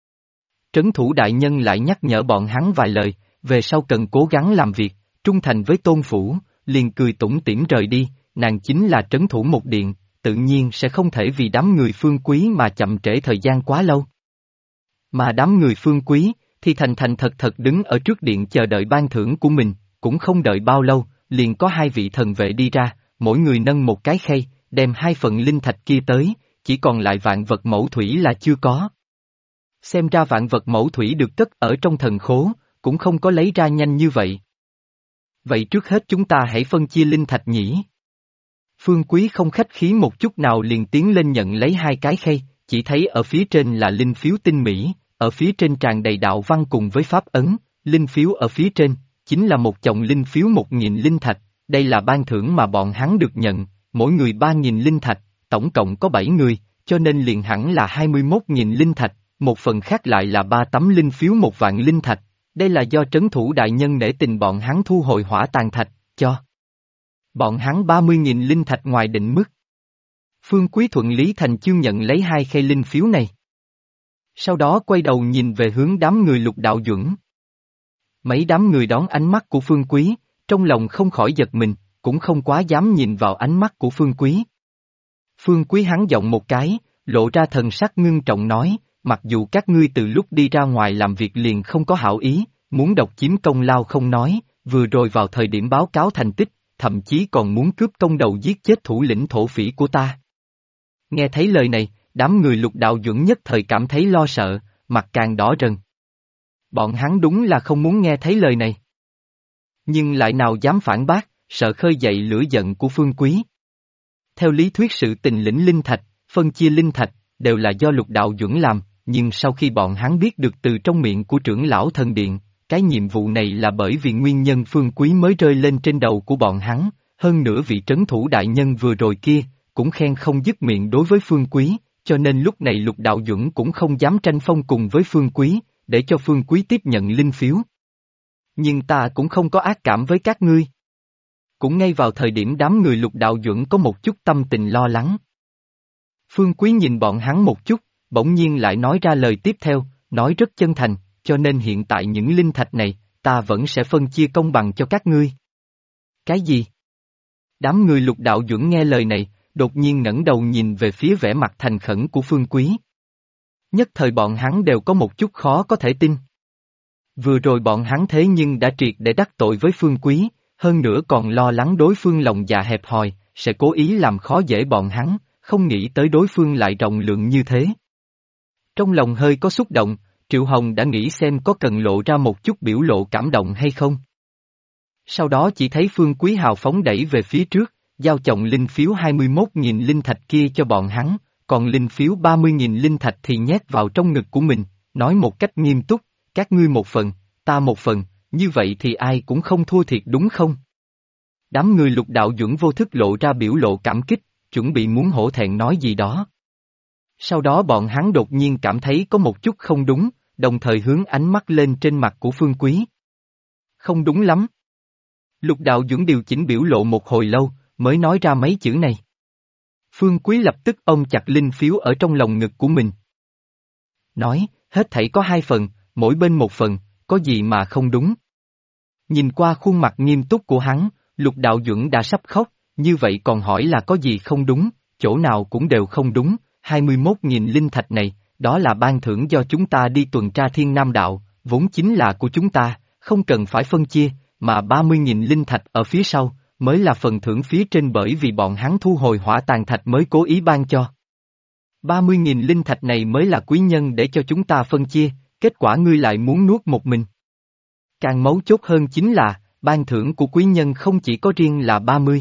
Trấn thủ đại nhân lại nhắc nhở bọn hắn vài lời, về sau cần cố gắng làm việc, trung thành với tôn phủ, liền cười tủm tỉm rời đi, nàng chính là trấn thủ một điện, tự nhiên sẽ không thể vì đám người Phương Quý mà chậm trễ thời gian quá lâu. Mà đám người Phương Quý, thì thành thành thật thật đứng ở trước điện chờ đợi ban thưởng của mình, cũng không đợi bao lâu, liền có hai vị thần vệ đi ra, mỗi người nâng một cái khay, đem 2 phần linh thạch kia tới, chỉ còn lại vạn vật mẫu thủy là chưa có. Xem ra vạn vật mẫu thủy được cất ở trong thần khố, cũng không có lấy ra nhanh như vậy. Vậy trước hết chúng ta hãy phân chia linh thạch nhỉ? Phương Quý không khách khí một chút nào liền tiến lên nhận lấy 2 cái khay, chỉ thấy ở phía trên là linh phiếu tinh mỹ, ở phía trên tràn đầy đạo văn cùng với pháp ấn, linh phiếu ở phía trên, chính là một chồng linh phiếu 1.000 linh thạch, đây là ban thưởng mà bọn hắn được nhận, mỗi người 3.000 linh thạch, tổng cộng có 7 người, cho nên liền hẳn là 21.000 linh thạch, một phần khác lại là 3 tấm linh phiếu 1 vạn linh thạch, đây là do trấn thủ đại nhân nể tình bọn hắn thu hồi hỏa tàn thạch, cho. Bọn hắn 30.000 linh thạch ngoài định mức. Phương Quý thuận lý thành chương nhận lấy 2 khay linh phiếu này. Sau đó quay đầu nhìn về hướng đám người Lục Đạo Duẩn. Mấy đám người đón ánh mắt của Phương Quý, trong lòng không khỏi giật mình, cũng không quá dám nhìn vào ánh mắt của Phương Quý. Phương Quý hắn giọng một cái, lộ ra thần sắc ngưng trọng nói, mặc dù các ngươi từ lúc đi ra ngoài làm việc liền không có hảo ý, muốn độc chiếm công lao không nói, vừa rồi vào thời điểm báo cáo thành tích, thậm chí còn muốn cướp công đầu giết chết thủ lĩnh thổ phỉ của ta. Nghe thấy lời này, đám người Lục Đạo Duẩn nhất thời cảm thấy lo sợ, mặt càng đỏ rần. Bọn hắn đúng là không muốn nghe thấy lời này. Nhưng lại nào dám phản bác, sợ khơi dậy lửa giận của Phương Quý. Theo lý thuyết sự tình lĩnh linh thạch, phân chia linh thạch, đều là do Lục Đạo Duẩn làm, nhưng sau khi bọn hắn biết được từ trong miệng của trưởng lão thần điện, cái nhiệm vụ này là bởi vì nguyên nhân Phương Quý mới rơi lên trên đầu của bọn hắn, hơn nữa vị trấn thủ đại nhân vừa rồi kia, cũng khen không dứt miệng đối với Phương Quý, cho nên lúc này Lục Đạo Duẩn cũng không dám tranh phong cùng với Phương Quý, để cho Phương Quý tiếp nhận linh phiếu. Nhưng ta cũng không có ác cảm với các ngươi. Cũng ngay vào thời điểm đám người Lục Đạo Duẩn có một chút tâm tình lo lắng. Phương Quý nhìn bọn hắn một chút, bỗng nhiên lại nói ra lời tiếp theo, nói rất chân thành, cho nên hiện tại những linh thạch này, ta vẫn sẽ phân chia công bằng cho các ngươi. Cái gì? Đám người Lục Đạo Duẩn nghe lời này, đột nhiên ngẩng đầu nhìn về phía vẻ mặt thành khẩn của Phương Quý. Nhất thời bọn hắn đều có một chút khó có thể tin. Vừa rồi bọn hắn thế nhưng đã triệt để đắc tội với Phương Quý, hơn nữa còn lo lắng đối phương lòng dạ hẹp hòi, sẽ cố ý làm khó dễ bọn hắn, không nghĩ tới đối phương lại rộng lượng như thế. Trong lòng hơi có xúc động, Triệu Hồng đã nghĩ xem có cần lộ ra một chút biểu lộ cảm động hay không. Sau đó chỉ thấy Phương Quý hào phóng đẩy về phía trước, giao chồng linh phiếu 21.000 linh thạch kia cho bọn hắn, còn linh phiếu 30.000 linh thạch thì nhét vào trong ngực của mình, nói một cách nghiêm túc, các ngươi một phần, ta một phần, như vậy thì ai cũng không thua thiệt đúng không? Đám người Lục Đạo Duẩn vô thức lộ ra biểu lộ cảm kích, chuẩn bị muốn hổ thẹn nói gì đó. Sau đó bọn hắn đột nhiên cảm thấy có một chút không đúng, đồng thời hướng ánh mắt lên trên mặt của Phương Quý. Không đúng lắm. Lục Đạo Duẩn điều chỉnh biểu lộ một hồi lâu, mới nói ra mấy chữ này. Phương Quý lập tức ôm chặt linh phiếu ở trong lòng ngực của mình. Nói, hết thảy có 2 phần, mỗi bên một phần, có gì mà không đúng. Nhìn qua khuôn mặt nghiêm túc của hắn, Lục Đạo Duẩn đã sắp khóc, như vậy còn hỏi là có gì không đúng, chỗ nào cũng đều không đúng, 21.000 linh thạch này, đó là ban thưởng do chúng ta đi tuần tra Thiên Nam Đạo, vốn chính là của chúng ta, không cần phải phân chia, mà 30.000 linh thạch ở phía sau, mới là phần thưởng phía trên bởi vì bọn hắn thu hồi hỏa tàn thạch mới cố ý ban cho. 30.000 linh thạch này mới là quý nhân để cho chúng ta phân chia, kết quả ngươi lại muốn nuốt một mình. Càng mấu chốt hơn chính là, ban thưởng của quý nhân không chỉ có riêng là 30.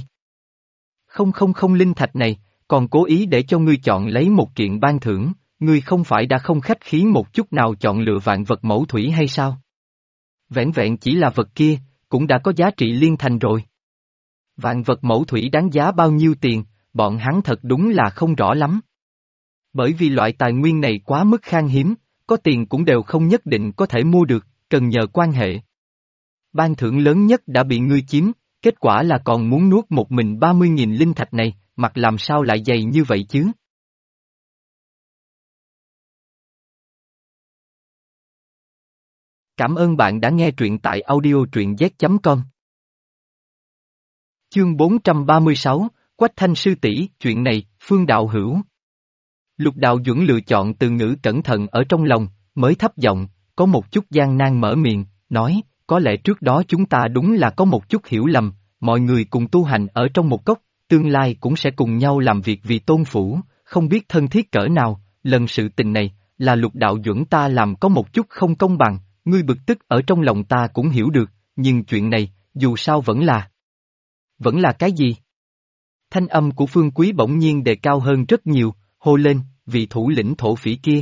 Không linh thạch này, còn cố ý để cho ngươi chọn lấy một kiện ban thưởng, ngươi không phải đã không khách khí một chút nào chọn lựa vạn vật mẫu thủy hay sao? Vẻn vẹn chỉ là vật kia, cũng đã có giá trị liên thành rồi. Vạn vật mẫu thủy đáng giá bao nhiêu tiền, bọn hắn thật đúng là không rõ lắm. Bởi vì loại tài nguyên này quá mức khan hiếm, có tiền cũng đều không nhất định có thể mua được, cần nhờ quan hệ. Ban thưởng lớn nhất đã bị ngươi chiếm, kết quả là còn muốn nuốt một mình 30.000 linh thạch này, mặt làm sao lại dày như vậy chứ? Cảm ơn bạn đã nghe truyện tại audio truyện z.com. Chương 436, Quách Thanh sư tỷ, chuyện này, Phương đạo hữu. Lục Đạo Duẩn lựa chọn từ ngữ cẩn thận ở trong lòng, mới thấp giọng, có một chút gian nan mở miệng, nói, có lẽ trước đó chúng ta đúng là có một chút hiểu lầm, mọi người cùng tu hành ở trong một cốc, tương lai cũng sẽ cùng nhau làm việc vì tôn phủ, không biết thân thiết cỡ nào, lần sự tình này, là Lục Đạo Duẩn ta làm có một chút không công bằng, ngươi bực tức ở trong lòng ta cũng hiểu được, nhưng chuyện này, dù sao vẫn là cái gì? Thanh âm của Phương Quý bỗng nhiên đề cao hơn rất nhiều, hô lên, vị thủ lĩnh thổ phỉ kia.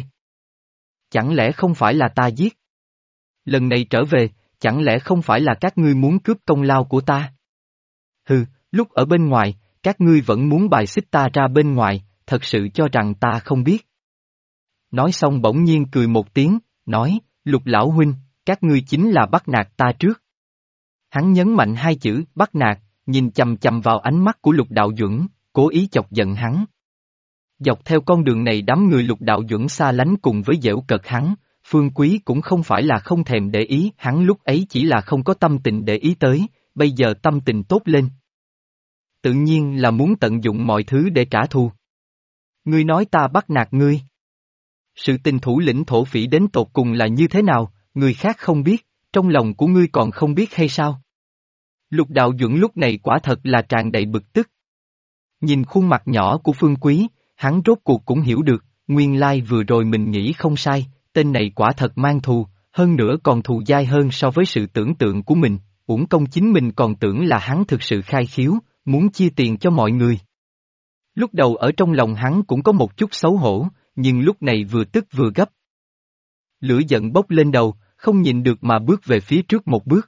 Chẳng lẽ không phải là ta giết? Lần này trở về, chẳng lẽ không phải là các ngươi muốn cướp công lao của ta? Hừ, lúc ở bên ngoài, các ngươi vẫn muốn bài xích ta ra bên ngoài, thật sự cho rằng ta không biết. Nói xong bỗng nhiên cười một tiếng, nói, Lục lão huynh, các ngươi chính là bắt nạt ta trước. Hắn nhấn mạnh hai chữ, bắt nạt, nhìn chầm chầm vào ánh mắt của Lục Đạo Duẩn, cố ý chọc giận hắn. Dọc theo con đường này đám người Lục Đạo Duẩn xa lánh cùng với giễu cợt hắn, Phương Quý cũng không phải là không thèm để ý, hắn lúc ấy chỉ là không có tâm tình để ý tới, bây giờ tâm tình tốt lên. Tự nhiên là muốn tận dụng mọi thứ để trả thù. Ngươi nói ta bắt nạt ngươi. Sự tình thủ lĩnh thổ phỉ đến tột cùng là như thế nào, người khác không biết, trong lòng của ngươi còn không biết hay sao? Lục Đạo Duẩn lúc này quả thật là tràn đầy bực tức. Nhìn khuôn mặt nhỏ của Phương Quý, hắn rốt cuộc cũng hiểu được, nguyên lai vừa rồi mình nghĩ không sai, tên này quả thật mang thù, hơn nữa còn thù dai hơn so với sự tưởng tượng của mình, uổng công chính mình còn tưởng là hắn thực sự khai khiếu, muốn chia tiền cho mọi người. Lúc đầu ở trong lòng hắn cũng có một chút xấu hổ, nhưng lúc này vừa tức vừa gấp. Lửa giận bốc lên đầu, không nhìn được mà bước về phía trước một bước.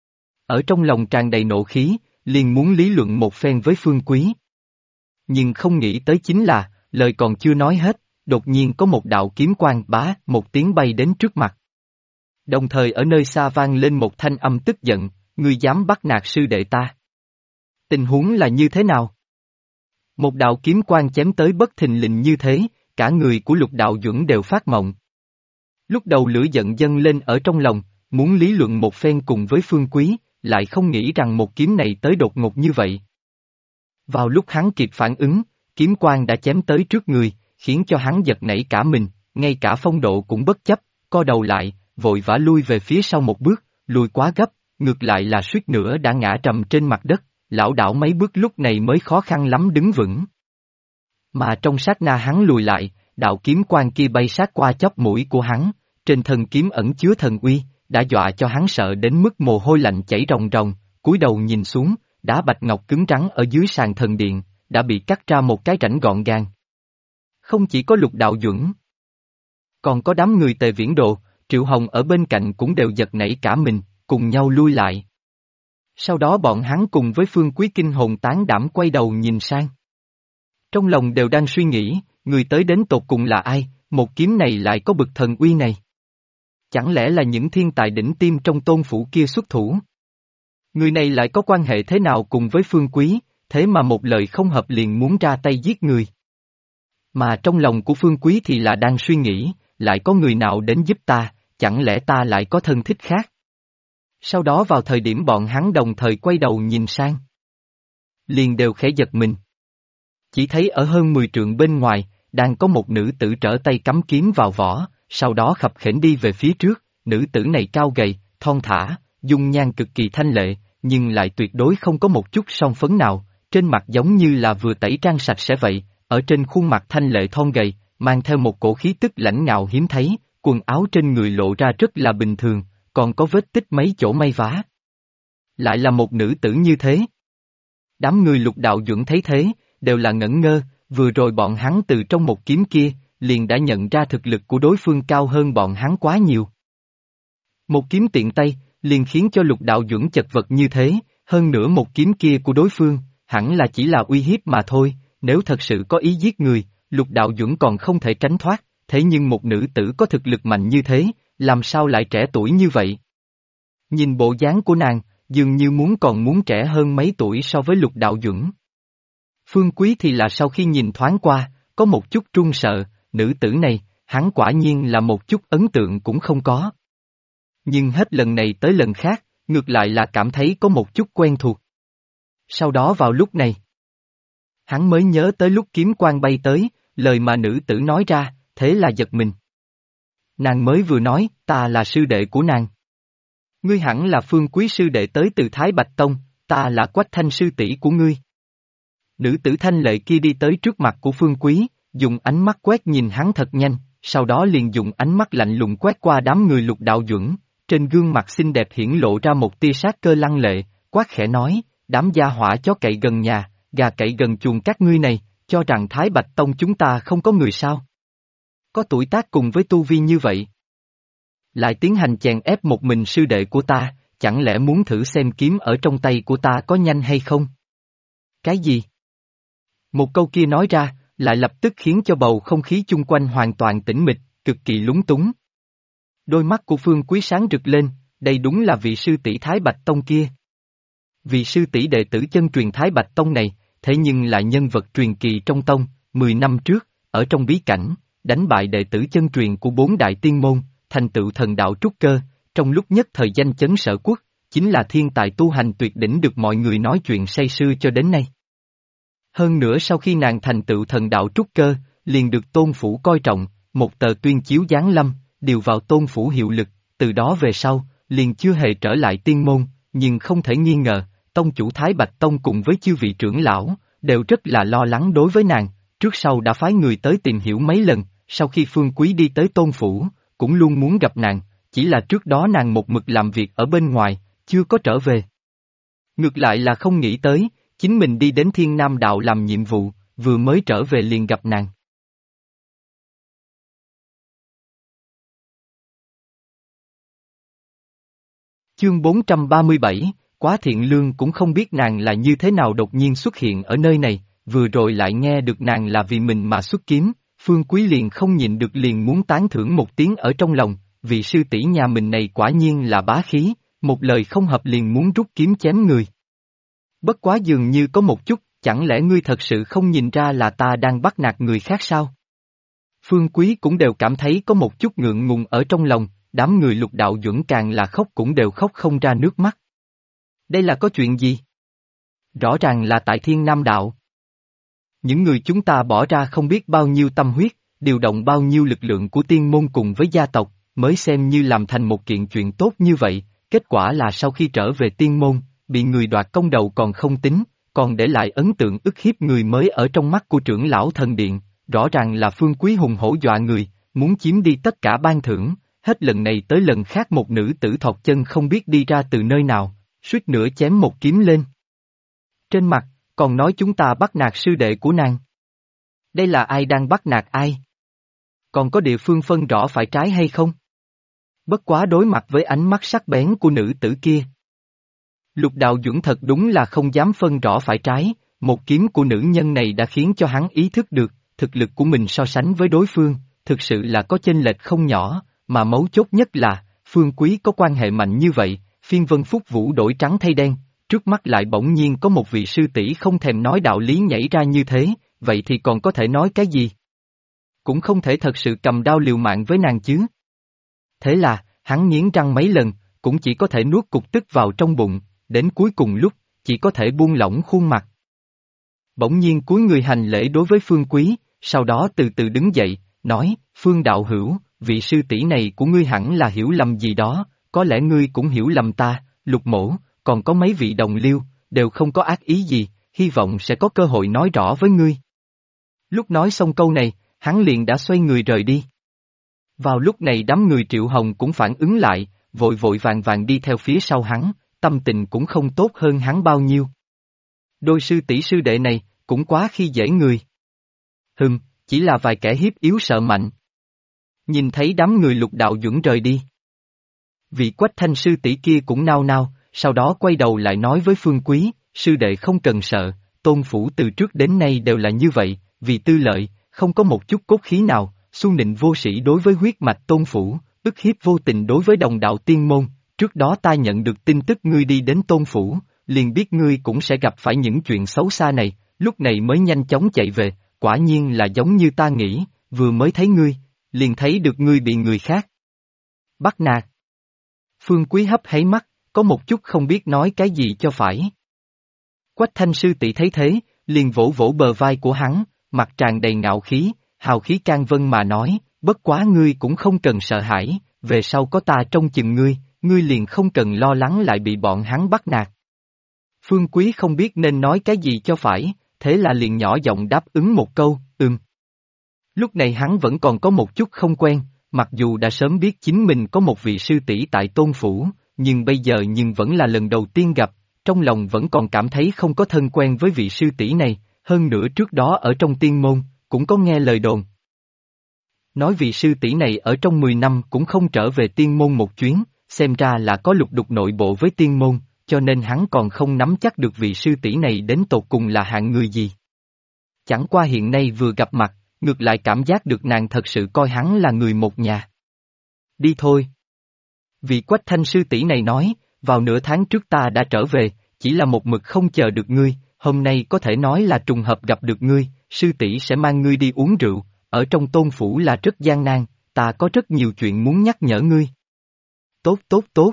Ở trong lòng tràn đầy nộ khí, liền muốn lý luận một phen với Phương Quý. Nhưng không nghĩ tới chính là, lời còn chưa nói hết, đột nhiên có một đạo kiếm quang bá một tiếng bay đến trước mặt. Đồng thời ở nơi xa vang lên một thanh âm tức giận, ngươi dám bắt nạt sư đệ ta. Tình huống là như thế nào? Một đạo kiếm quang chém tới bất thình lình như thế, cả người của Lục Đạo Duẩn đều phát mộng. Lúc đầu lửa giận dâng lên ở trong lòng, muốn lý luận một phen cùng với Phương Quý, lại không nghĩ rằng một kiếm này tới đột ngột như vậy. Vào lúc hắn kịp phản ứng, kiếm quang đã chém tới trước người, khiến cho hắn giật nảy cả mình, ngay cả phong độ cũng bất chấp, co đầu lại, vội vã lui về phía sau một bước, lùi quá gấp, ngược lại là suýt nữa đã ngã trầm trên mặt đất, lảo đảo mấy bước lúc này mới khó khăn lắm đứng vững. Mà trong sát na hắn lùi lại, đạo kiếm quang kia bay sát qua chóp mũi của hắn, trên thân kiếm ẩn chứa thần uy, đã dọa cho hắn sợ đến mức mồ hôi lạnh chảy ròng ròng, cúi đầu nhìn xuống, đá bạch ngọc cứng rắn ở dưới sàn thần điện, đã bị cắt ra một cái rãnh gọn gàng. Không chỉ có Lục Đạo Duẩn, còn có đám người Tề Viễn Đồ, Triệu Hồng ở bên cạnh cũng đều giật nảy cả mình, cùng nhau lui lại. Sau đó bọn hắn cùng với Phương Quý kinh hồn tán đảm quay đầu nhìn sang. Trong lòng đều đang suy nghĩ, người tới đến tột cùng là ai, một kiếm này lại có bực thần uy này. Chẳng lẽ là những thiên tài đỉnh tiêm trong tôn phủ kia xuất thủ? Người này lại có quan hệ thế nào cùng với Phương Quý, thế mà một lời không hợp liền muốn ra tay giết người. Mà trong lòng của Phương Quý thì là đang suy nghĩ, lại có người nào đến giúp ta, chẳng lẽ ta lại có thân thích khác? Sau đó vào thời điểm bọn hắn đồng thời quay đầu nhìn sang, liền đều khẽ giật mình. Chỉ thấy ở hơn 10 trượng bên ngoài, đang có một nữ tử trở tay cắm kiếm vào vỏ, sau đó khập khểnh đi về phía trước, nữ tử này cao gầy, thon thả, dung nhan cực kỳ thanh lệ, nhưng lại tuyệt đối không có một chút son phấn nào, trên mặt giống như là vừa tẩy trang sạch sẽ vậy, ở trên khuôn mặt thanh lệ thon gầy, mang theo một cổ khí tức lãnh ngạo hiếm thấy, quần áo trên người lộ ra rất là bình thường, còn có vết tích mấy chỗ may vá. Lại là một nữ tử như thế. Đám người Lục Đạo Duẩn thấy thế, đều là ngẩn ngơ, vừa rồi bọn hắn từ trong một kiếm kia, liền đã nhận ra thực lực của đối phương cao hơn bọn hắn quá nhiều. Một kiếm tiện tay, liền khiến cho Lục Đạo Duẩn chật vật như thế, hơn nữa một kiếm kia của đối phương, hẳn là chỉ là uy hiếp mà thôi, nếu thật sự có ý giết người, Lục Đạo Duẩn còn không thể tránh thoát, thế nhưng một nữ tử có thực lực mạnh như thế, làm sao lại trẻ tuổi như vậy? Nhìn bộ dáng của nàng, dường như còn muốn trẻ hơn mấy tuổi so với Lục Đạo Duẩn. Phương Quý thì là sau khi nhìn thoáng qua, có một chút run sợ, nữ tử này, hắn quả nhiên là một chút ấn tượng cũng không có. Nhưng hết lần này tới lần khác, ngược lại là cảm thấy có một chút quen thuộc. Sau đó vào lúc này, hắn mới nhớ tới lúc kiếm quang bay tới, lời mà nữ tử nói ra, thế là giật mình. Nàng mới vừa nói, ta là sư đệ của nàng. Ngươi hẳn là Phương Quý sư đệ tới từ Thái Bạch Tông, ta là Quách Thanh sư tỷ của ngươi. Nữ tử thanh lệ kia đi tới trước mặt của Phương Quý, dùng ánh mắt quét nhìn hắn thật nhanh, sau đó liền dùng ánh mắt lạnh lùng quét qua đám người Lục Đạo Duẩn, trên gương mặt xinh đẹp hiển lộ ra một tia sát cơ lăng lệ, quát khẽ nói, đám gia hỏa chó cậy gần nhà, gà cậy gần chuồng các ngươi này, cho rằng Thái Bạch Tông chúng ta không có người sao? Có tuổi tác cùng với tu vi như vậy. Lại tiến hành chèn ép một mình sư đệ của ta, chẳng lẽ muốn thử xem kiếm ở trong tay của ta có nhanh hay không? Cái gì? Một câu kia nói ra, lại lập tức khiến cho bầu không khí chung quanh hoàn toàn tĩnh mịch, cực kỳ lúng túng. Đôi mắt của Phương Quý sáng rực lên, đây đúng là vị sư tỷ Thái Bạch Tông kia. Vị sư tỷ đệ tử chân truyền Thái Bạch Tông này, thế nhưng là nhân vật truyền kỳ trong tông, 10 năm trước, ở trong bí cảnh, đánh bại đệ tử chân truyền của 4 đại tiên môn, thành tựu thần đạo trúc cơ, trong lúc nhất thời danh chấn sở quốc, chính là thiên tài tu hành tuyệt đỉnh được mọi người nói chuyện say sưa cho đến nay. Hơn nữa sau khi nàng thành tựu thần đạo trúc cơ, liền được tôn phủ coi trọng, một tờ tuyên chiếu giáng lâm, điều vào tôn phủ hiệu lực, từ đó về sau, liền chưa hề trở lại tiên môn, nhưng không thể nghi ngờ, tông chủ Thái Bạch Tông cùng với chư vị trưởng lão, đều rất là lo lắng đối với nàng, trước sau đã phái người tới tìm hiểu mấy lần, sau khi Phương Quý đi tới tôn phủ, cũng luôn muốn gặp nàng, chỉ là trước đó nàng một mực làm việc ở bên ngoài, chưa có trở về. Ngược lại là không nghĩ tới, chính mình đi đến Thiên Nam Đạo làm nhiệm vụ, vừa mới trở về liền gặp nàng. Chương 437, Quá Thiện Lương cũng không biết nàng là như thế nào đột nhiên xuất hiện ở nơi này, vừa rồi lại nghe được nàng là vì mình mà xuất kiếm, Phương Quý liền không nhịn được liền muốn tán thưởng một tiếng ở trong lòng, vị sư tỷ nhà mình này quả nhiên là bá khí, một lời không hợp liền muốn rút kiếm chém người. Bất quá dường như có một chút, chẳng lẽ ngươi thật sự không nhìn ra là ta đang bắt nạt người khác sao? Phương Quý cũng đều cảm thấy có một chút ngượng ngùng ở trong lòng, đám người Lục Đạo Duẩn càng là khóc cũng đều khóc không ra nước mắt. Đây là có chuyện gì? Rõ ràng là tại Thiên Nam Đạo. Những người chúng ta bỏ ra không biết bao nhiêu tâm huyết, điều động bao nhiêu lực lượng của tiên môn cùng với gia tộc, mới xem như làm thành một kiện chuyện tốt như vậy, kết quả là sau khi trở về tiên môn, bị người đoạt công đầu còn không tính, còn để lại ấn tượng ức hiếp người mới ở trong mắt của trưởng lão thần điện, rõ ràng là Phương Quý hùng hổ dọa người, muốn chiếm đi tất cả ban thưởng, hết lần này tới lần khác một nữ tử thọt chân không biết đi ra từ nơi nào, suýt nữa chém một kiếm lên. Trên mặt, còn nói chúng ta bắt nạt sư đệ của nàng. Đây là ai đang bắt nạt ai? Còn có địa phương phân rõ phải trái hay không? Bất quá đối mặt với ánh mắt sắc bén của nữ tử kia. Lục Đạo Duẩn thật đúng là không dám phân rõ phải trái, một kiếm của nữ nhân này đã khiến cho hắn ý thức được, thực lực của mình so sánh với đối phương, thực sự là có chênh lệch không nhỏ, mà mấu chốt nhất là, Phương Quý có quan hệ mạnh như vậy, phiên vân phúc vũ đổi trắng thay đen, trước mắt lại bỗng nhiên có một vị sư tỷ không thèm nói đạo lý nhảy ra như thế, vậy thì còn có thể nói cái gì? Cũng không thể thật sự cầm đao liều mạng với nàng chứ. Thế là, hắn nghiến răng mấy lần, cũng chỉ có thể nuốt cục tức vào trong bụng, đến cuối cùng lúc, chỉ có thể buông lỏng khuôn mặt. Bỗng nhiên cúi người hành lễ đối với Phương Quý, sau đó từ từ đứng dậy, nói, Phương đạo hữu, vị sư tỷ này của ngươi hẳn là hiểu lầm gì đó, có lẽ ngươi cũng hiểu lầm ta, Lục mỗ, còn có mấy vị đồng liêu, đều không có ác ý gì, hy vọng sẽ có cơ hội nói rõ với ngươi. Lúc nói xong câu này, hắn liền đã xoay người rời đi. Vào lúc này đám người Triệu Hồng cũng phản ứng lại, vội vội vàng vàng đi theo phía sau hắn, tâm tình cũng không tốt hơn hắn bao nhiêu. Đôi sư tỷ sư đệ này, cũng quá khi dễ người. Chỉ là vài kẻ hiếp yếu sợ mạnh. Nhìn thấy đám người Lục Đạo Duẩn rời đi. Vị Quách Thanh sư tỷ kia cũng nao nao, sau đó quay đầu lại nói với Phương Quý, sư đệ không cần sợ, tôn phủ từ trước đến nay đều là như vậy, vì tư lợi, không có một chút cốt khí nào, xu nịnh vô sĩ đối với huyết mạch tôn phủ, ức hiếp vô tình đối với đồng đạo tiên môn, trước đó ta nhận được tin tức ngươi đi đến tôn phủ, liền biết ngươi cũng sẽ gặp phải những chuyện xấu xa này, lúc này mới nhanh chóng chạy về, quả nhiên là giống như ta nghĩ, vừa mới thấy ngươi, liền thấy được ngươi bị người khác bắt nạt. Phương Quý hấp háy mắt, có một chút không biết nói cái gì cho phải. Quách Thanh sư tỷ thấy thế, liền vỗ vỗ bờ vai của hắn, mặt tràn đầy ngạo khí, hào khí can vân mà nói, bất quá ngươi cũng không cần sợ hãi, về sau có ta trông chừng ngươi, ngươi liền không cần lo lắng lại bị bọn hắn bắt nạt. Phương Quý không biết nên nói cái gì cho phải, thế là liền nhỏ giọng đáp ứng một câu, Lúc này hắn vẫn còn có một chút không quen, mặc dù đã sớm biết chính mình có một vị sư tỷ tại Tôn Phủ, nhưng bây giờ vẫn là lần đầu tiên gặp, trong lòng vẫn còn cảm thấy không có thân quen với vị sư tỷ này, hơn nữa trước đó ở trong tiên môn, cũng có nghe lời đồn. Nói vị sư tỷ này ở trong 10 năm cũng không trở về tiên môn một chuyến, xem ra là có lục đục nội bộ với tiên môn, cho nên hắn còn không nắm chắc được vị sư tỷ này đến tột cùng là hạng người gì. Chẳng qua hiện nay vừa gặp mặt, ngược lại cảm giác được nàng thật sự coi hắn là người một nhà. Đi thôi. Vị Quách Thanh sư tỷ này nói, vào nửa tháng trước ta đã trở về, chỉ là một mực không chờ được ngươi, hôm nay có thể nói là trùng hợp gặp được ngươi, sư tỷ sẽ mang ngươi đi uống rượu, ở trong Tôn Phủ là rất gian nan, ta có rất nhiều chuyện muốn nhắc nhở ngươi. Tốt tốt tốt.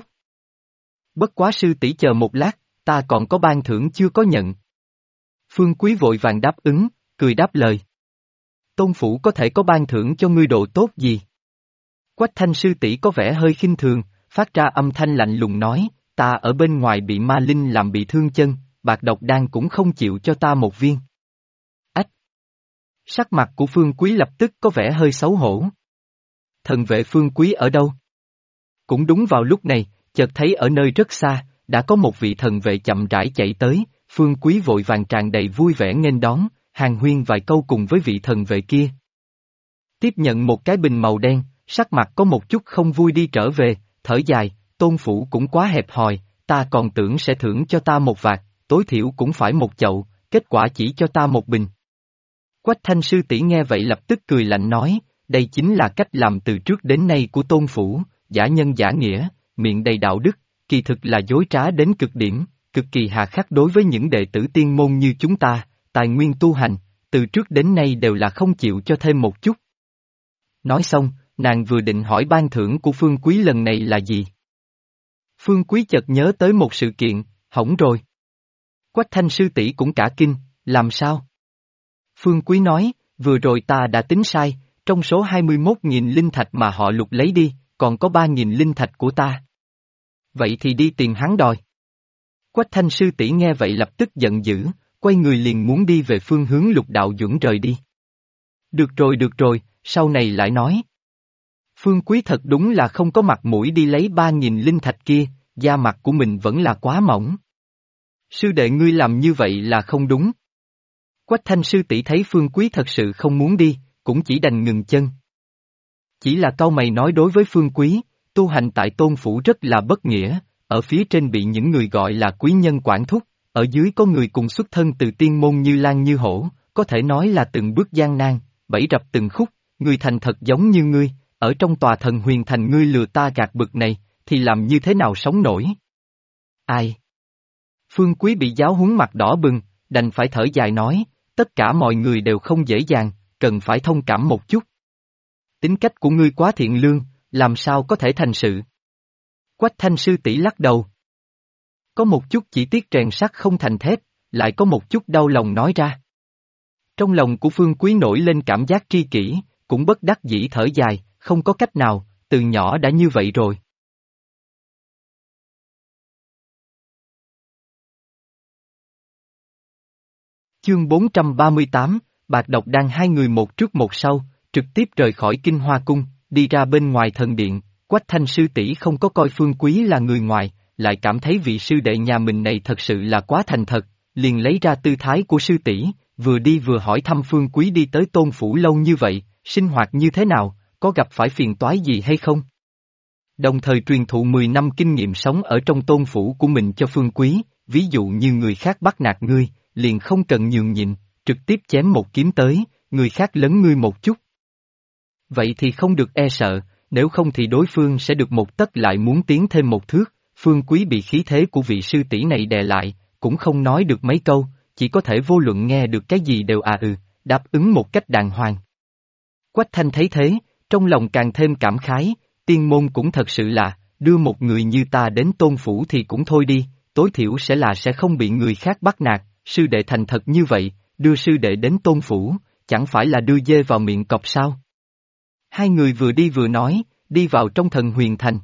Bất quá sư tỷ chờ một lát, ta còn có ban thưởng chưa có nhận. Phương Quý vội vàng đáp ứng, cười đáp lời. Tôn Phủ có thể có ban thưởng cho ngươi độ tốt gì? Quách Thanh sư tỷ có vẻ hơi khinh thường, phát ra âm thanh lạnh lùng nói, ta ở bên ngoài bị ma linh làm bị thương chân, bạc độc đan cũng không chịu cho ta một viên. Ách! Sắc mặt của Phương Quý lập tức có vẻ hơi xấu hổ. Thần vệ Phương Quý ở đâu? Cũng đúng vào lúc này, chợt thấy ở nơi rất xa, đã có một vị thần vệ chậm rãi chạy tới, Phương Quý vội vàng tràn đầy vui vẻ nghênh đón, hàn huyên vài câu cùng với vị thần vệ kia. Tiếp nhận một cái bình màu đen, sắc mặt có một chút không vui đi trở về, thở dài, Tôn Phủ cũng quá hẹp hòi, ta còn tưởng sẽ thưởng cho ta một vạt, tối thiểu cũng phải một chậu, kết quả chỉ cho ta một bình. Quách Thanh sư tỷ nghe vậy lập tức cười lạnh nói, đây chính là cách làm từ trước đến nay của Tôn Phủ, giả nhân giả nghĩa, miệng đầy đạo đức, kỳ thực là dối trá đến cực điểm, cực kỳ hà khắc đối với những đệ tử tiên môn như chúng ta, tài nguyên tu hành, từ trước đến nay đều là không chịu cho thêm một chút. Nói xong, nàng vừa định hỏi ban thưởng của Phương Quý lần này là gì. Phương Quý chợt nhớ tới một sự kiện, hỏng rồi. Quách Thanh sư tỷ cũng cả kinh, làm sao? Phương Quý nói, vừa rồi ta đã tính sai, trong số 21.000 linh thạch mà họ Lục lấy đi, còn có 3.000 linh thạch của ta. Vậy thì đi tìm hắn đòi. Quách Thanh sư tỷ nghe vậy lập tức giận dữ, quay người liền muốn đi về phương hướng Lục Đạo Duẩn rời đi. Được rồi, sau này lại nói. Phương Quý thật đúng là không có mặt mũi đi lấy 3.000 linh thạch kia, da mặt của mình vẫn là quá mỏng. Sư đệ ngươi làm như vậy là không đúng. Quách Thanh sư tỷ thấy Phương Quý thật sự không muốn đi, cũng chỉ đành ngừng chân. Chỉ là cau mày nói đối với Phương Quý, tu hành tại Tôn Phủ rất là bất nghĩa, ở phía trên bị những người gọi là quý nhân quản thúc, ở dưới có người cùng xuất thân từ tiên môn như Lan như Hổ, có thể nói là từng bước gian nan, bẫy rập từng khúc, người thành thật giống như ngươi, ở trong tòa thần huyền thành ngươi lừa ta gạt bực này, thì làm như thế nào sống nổi? Ai? Phương Quý bị giáo huấn mặt đỏ bừng, đành phải thở dài nói, tất cả mọi người đều không dễ dàng, cần phải thông cảm một chút. Tính cách của ngươi quá thiện lương, làm sao có thể thành sự? Quách Thanh sư tỷ lắc đầu. Có một chút chỉ tiếc rèn sắt không thành thép, lại có một chút đau lòng nói ra. Trong lòng của Phương Quý nổi lên cảm giác tri kỷ, cũng bất đắc dĩ thở dài, không có cách nào, từ nhỏ đã như vậy rồi. Chương 438, Bạc Độc Đan hai người một trước một sau, trực tiếp rời khỏi Kinh Hoa Cung, đi ra bên ngoài thần điện, Quách Thanh sư tỷ không có coi Phương Quý là người ngoài, lại cảm thấy vị sư đệ nhà mình này thật sự là quá thành thật, liền lấy ra tư thái của sư tỷ, vừa đi vừa hỏi thăm Phương Quý đi tới Tôn Phủ lâu như vậy, sinh hoạt như thế nào, có gặp phải phiền toái gì hay không? Đồng thời truyền thụ 10 năm kinh nghiệm sống ở trong Tôn Phủ của mình cho Phương Quý, ví dụ như người khác bắt nạt ngươi, liền không cần nhường nhịn, trực tiếp chém một kiếm tới, người khác lấn ngươi một chút. Vậy thì không được e sợ, nếu không thì đối phương sẽ được một tấc lại muốn tiến thêm một thước, Phương Quý bị khí thế của vị sư tỷ này đè lại, cũng không nói được mấy câu, chỉ có thể vô luận nghe được cái gì đều đáp ứng một cách đàng hoàng. Quách Thanh thấy thế, trong lòng càng thêm cảm khái, tiên môn cũng thật sự là, đưa một người như ta đến Tôn phủ thì cũng thôi đi, tối thiểu sẽ không bị người khác bắt nạt, sư đệ thành thật như vậy, đưa sư đệ đến Tôn phủ, chẳng phải là đưa dê vào miệng cọp sao? Hai người vừa đi vừa nói, đi vào trong Thần Huyền Thành.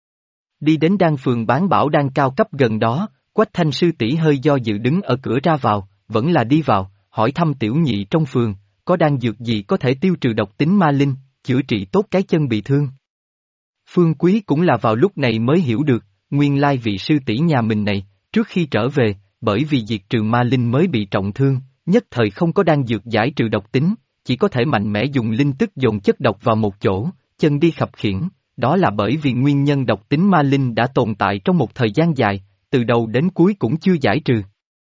Đi đến đan phường bán bảo đan cao cấp gần đó, Quách Thanh sư tỷ hơi do dự đứng ở cửa ra vào, vẫn là đi vào, hỏi thăm tiểu nhị trong phường, có đan dược gì có thể tiêu trừ độc tính ma linh, chữa trị tốt cái chân bị thương. Phương Quý cũng là vào lúc này mới hiểu được, nguyên lai vị sư tỷ nhà mình này, trước khi trở về, bởi vì diệt trừ ma linh mới bị trọng thương, nhất thời không có đan dược giải trừ độc tính, chỉ có thể mạnh mẽ dùng linh tức dồn chất độc vào một chỗ, chân đi khập khiễng, đó là bởi vì nguyên nhân độc tính ma linh đã tồn tại trong một thời gian dài, từ đầu đến cuối cũng chưa giải trừ.